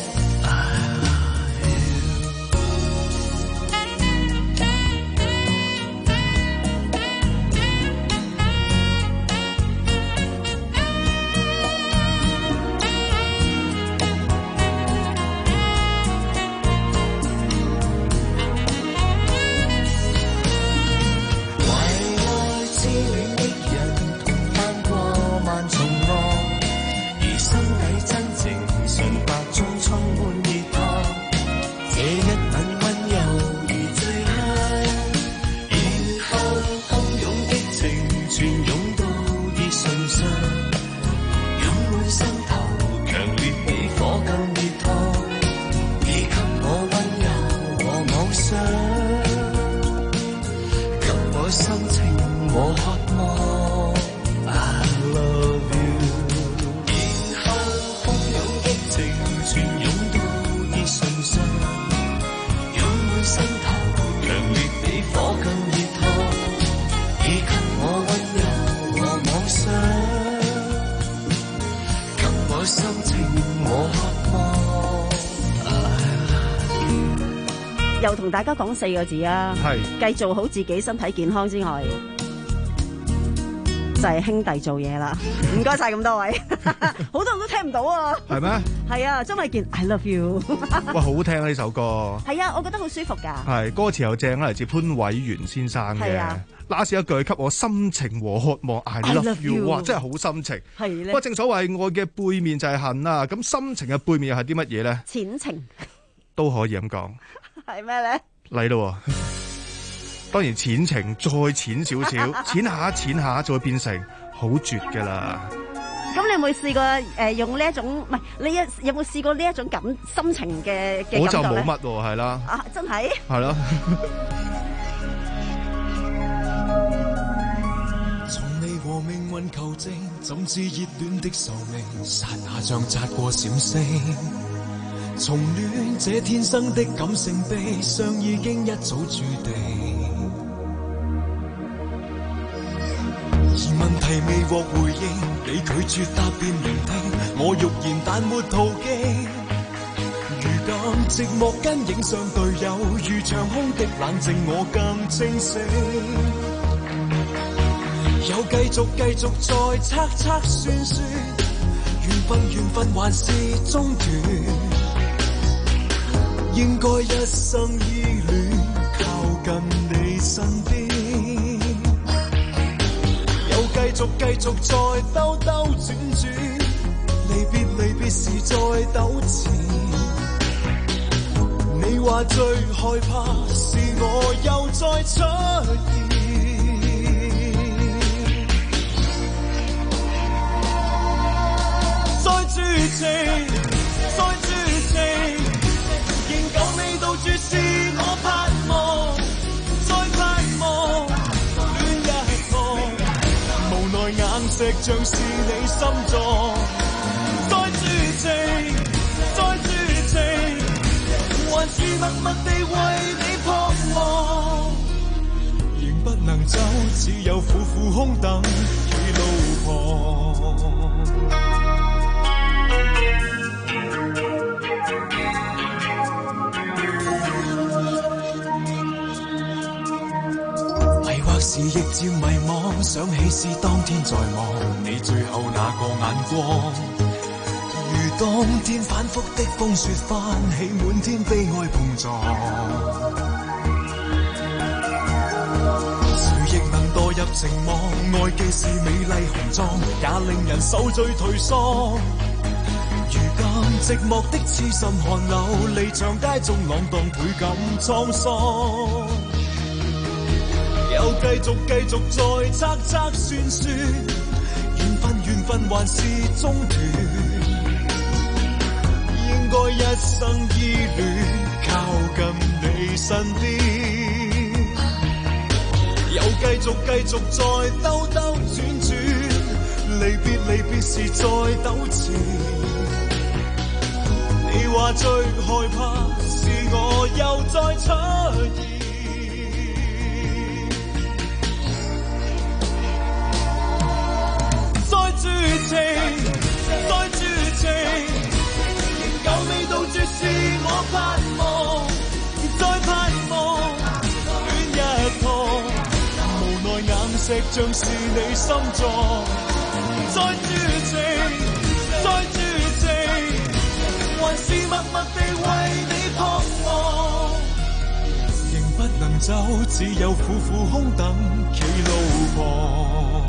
又同大家講四個字啊，係繼做好自己身體健康之外，就係、是、兄弟做嘢啦。唔該晒咁多位，好多人都聽唔到啊。係咩？係啊，張衛健 I love you。 哇，好聽啊呢首歌。係啊，我覺得好舒服噶。係歌詞又正啦，嚟自潘偉源先生嘅。last 一句給我心情和渴望 I love you， 哇，真係好心情。係咧。不過正所謂愛嘅背面就係恨啊，咁心情嘅背面又係啲乜嘢咧？ 淺情都可以咁講。 係咩咧？ 嚟咯，當然淺情再淺少少，淺下淺下就會變成好絕噶啦。 咁你有冇試過誒、呃、用呢一種唔係你有冇試過呢一種感心情嘅嘅感覺咧？ 我就冇乜喎，係啦。 啊，真係係咯。 從你和命運求證，怎知熱戀的壽命，剎那像擦過閃星。從戀這天生的感性悲傷已經一早注定， 而問題未獲回應，你拒絕答辯聆聽，我欲言但沒途徑。如今寂寞跟影相隊友，如長空的冷靜，我更清醒。又繼續繼續再測測算算，緣分緣分還是中斷，應該一生依戀，靠近你身邊。又繼續繼續再兜兜轉轉，離別離別時再糾纏。你話最害怕是我又再出現，再絕情，再絕情，仍舊未到處是我盼望，再盼望，戀一趟，無奈硬石像是你心臟，再絕情，再絕情，還是默默地為你彷徨，仍不能走，只有苦苦空等企路旁。迷惑時亦漸迷惘，想起是當天在望你最後那個眼光，如當天反覆的風雪翻起滿天悲哀碰撞，誰亦能墮入情網，愛既是美麗紅妝，也令人受罪頹喪。如今寂寞的痴心寒流，離長街中浪蕩倍感滄桑。又繼續繼續再測測算算，緣分緣分還是中斷，應該一生依戀，靠近你身邊。又繼續繼續再兜兜轉轉，離別離別時再糾纏。你話最害怕是我又再出現，再絕情，再絕情，仍舊未到絕是我盼望，再盼望，戀一趟，無奈硬石像是你心臟，再絕情，再絕情，還是默默地為你彷徨，仍不能走，只有苦苦空等企路旁。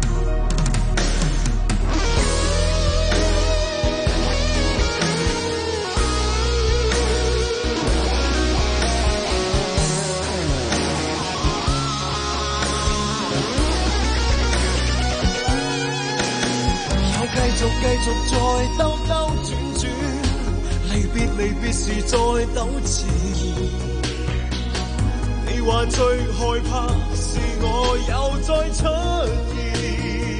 繼續繼續再兜兜轉轉，離別離別時再糾纏。你話最害怕是我又再出現，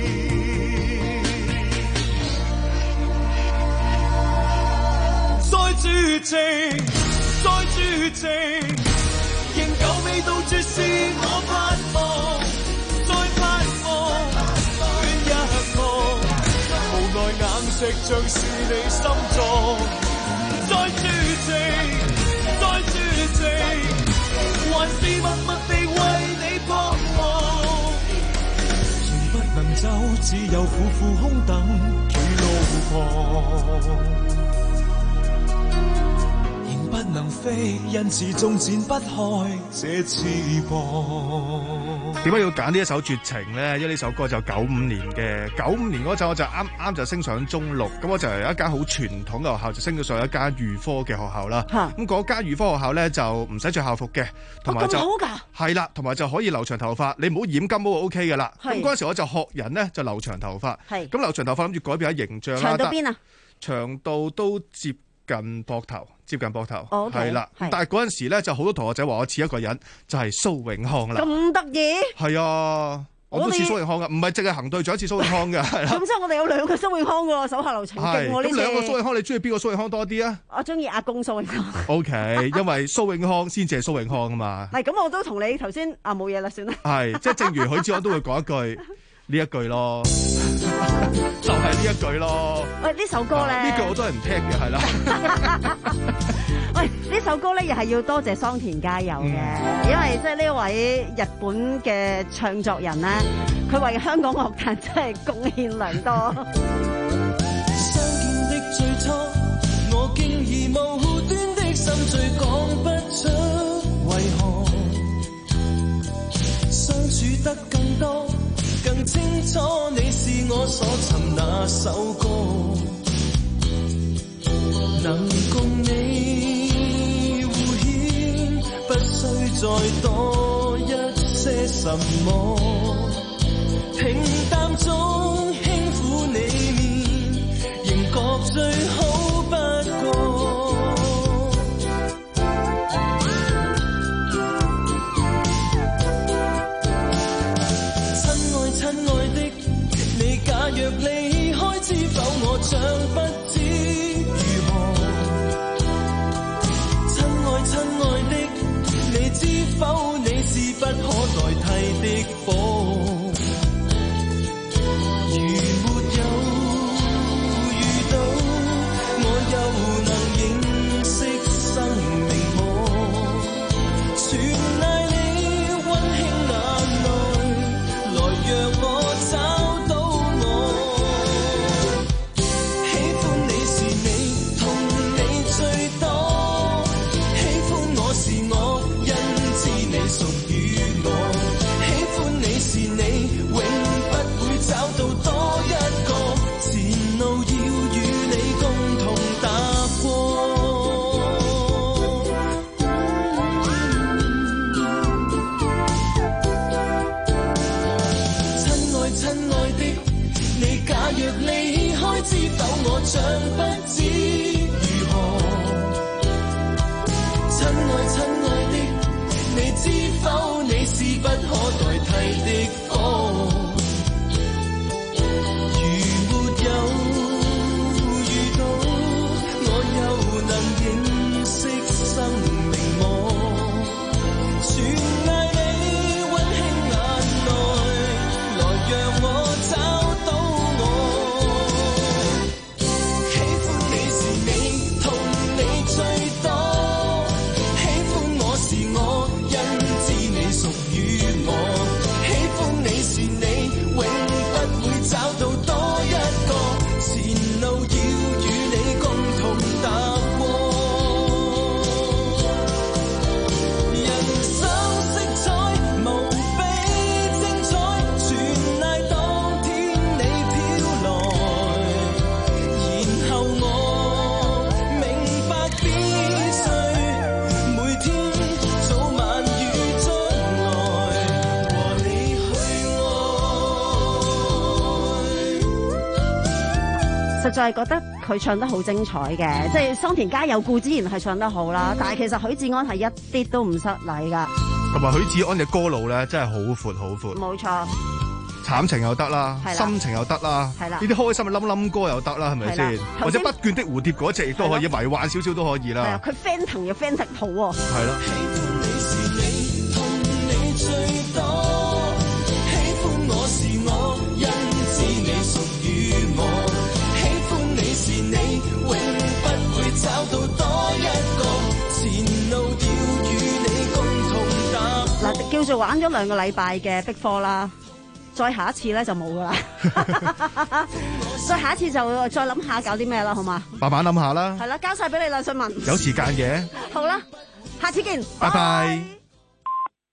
再絕情，再絕情，仍舊未到絕是我盼望，再盼望，戀一趟。無奈硬石像是你心臟，再絕情，再絕情，還是默默地為你彷徨，仍不能走，只有苦苦空等企路旁。不能飛，因此縱展不開這翅膀。 點解要揀呢一首絕情咧？因為呢首歌就九五年嘅，九五年嗰陣我就啱啱就升上中六，咁我就由一間好傳統嘅學校就升咗上一間預科嘅學校啦。咁嗰間預科學校咧就唔使着校服嘅，同埋就係啦，同埋就可以留長頭髮，你唔好染金毛就 O K 噶啦。咁嗰陣時我就學人咧就留長頭髮，咁留長頭髮諗住改變下形象啦。 長到邊啊？ 長度都接近膊頭，接近膊頭，係、oh, okay, 啦。但係嗰陣時咧，就好多同學仔話我似一個人，就係、是、蘇永康啦。 咁得意？係啊，我都似蘇永康噶，唔係淨係行隊長似蘇永康嘅。咁即係我哋有兩個蘇永康喎，手下留情勁喎呢次。 咁兩個蘇永康，你中意邊個蘇永康多啲啊？ 我中意阿公蘇永康。 O、okay, K， 因為蘇永康先至係蘇永康啊嘛。 係咁，我都同你頭先啊冇嘢啦，算啦。 係，即係正如許志安都會講一句。 呢一句咯，就係呢一句咯。 喂，呢首歌咧， 呢句好多人唔聽嘅，係啦。 喂，呢首歌咧又係要多謝桑田佳佑嘅，嗯、因為即係呢位日本嘅唱作人咧，佢為香港樂壇真係貢獻良多。 相見的最初，我竟已無端的心醉，講不出為何。相處得更多，更清楚你是我所尋那首歌，能共你互牽，不需再多一些什麼，平淡中輕撫你面，仍覺最好不過。若離開，知否我將不知如何？親愛親愛的，你知否你是不可代替的火？如沒有遇到，我又能認識生命麼？全賴你溫馨眼淚，來讓我找。知否我將不知如何？親愛親愛的，你知否你是不可代替的火？如沒有遇到，我又能認識生命麼？全賴你溫馨眼淚，來讓我找到我。 實在係覺得佢唱得好精彩嘅，即係桑田佳佑固之然係唱得好啦，但係其實許志安係一啲都唔失禮噶。同埋許志安嘅歌路咧，真係好闊好闊。冇錯，慘情又得啦，心情又得啦，呢啲開心嘅冧冧歌又得啦，係咪先？或者不倦的蝴蝶嗰隻亦都可以，迷幻少少都可以啦。係啊，佢 fan 騰又 fan 騰好喎。係咯。找到多一個前路，要與你共同踏。嗱，叫做玩咗兩個禮拜嘅Big Four啦，再下一次咧就冇噶啦。再下一次就再諗下搞啲咩啦，好嘛？慢慢諗下啦。係啦，交晒俾你啦，信文。有時間嘅。好啦，下次見。拜拜。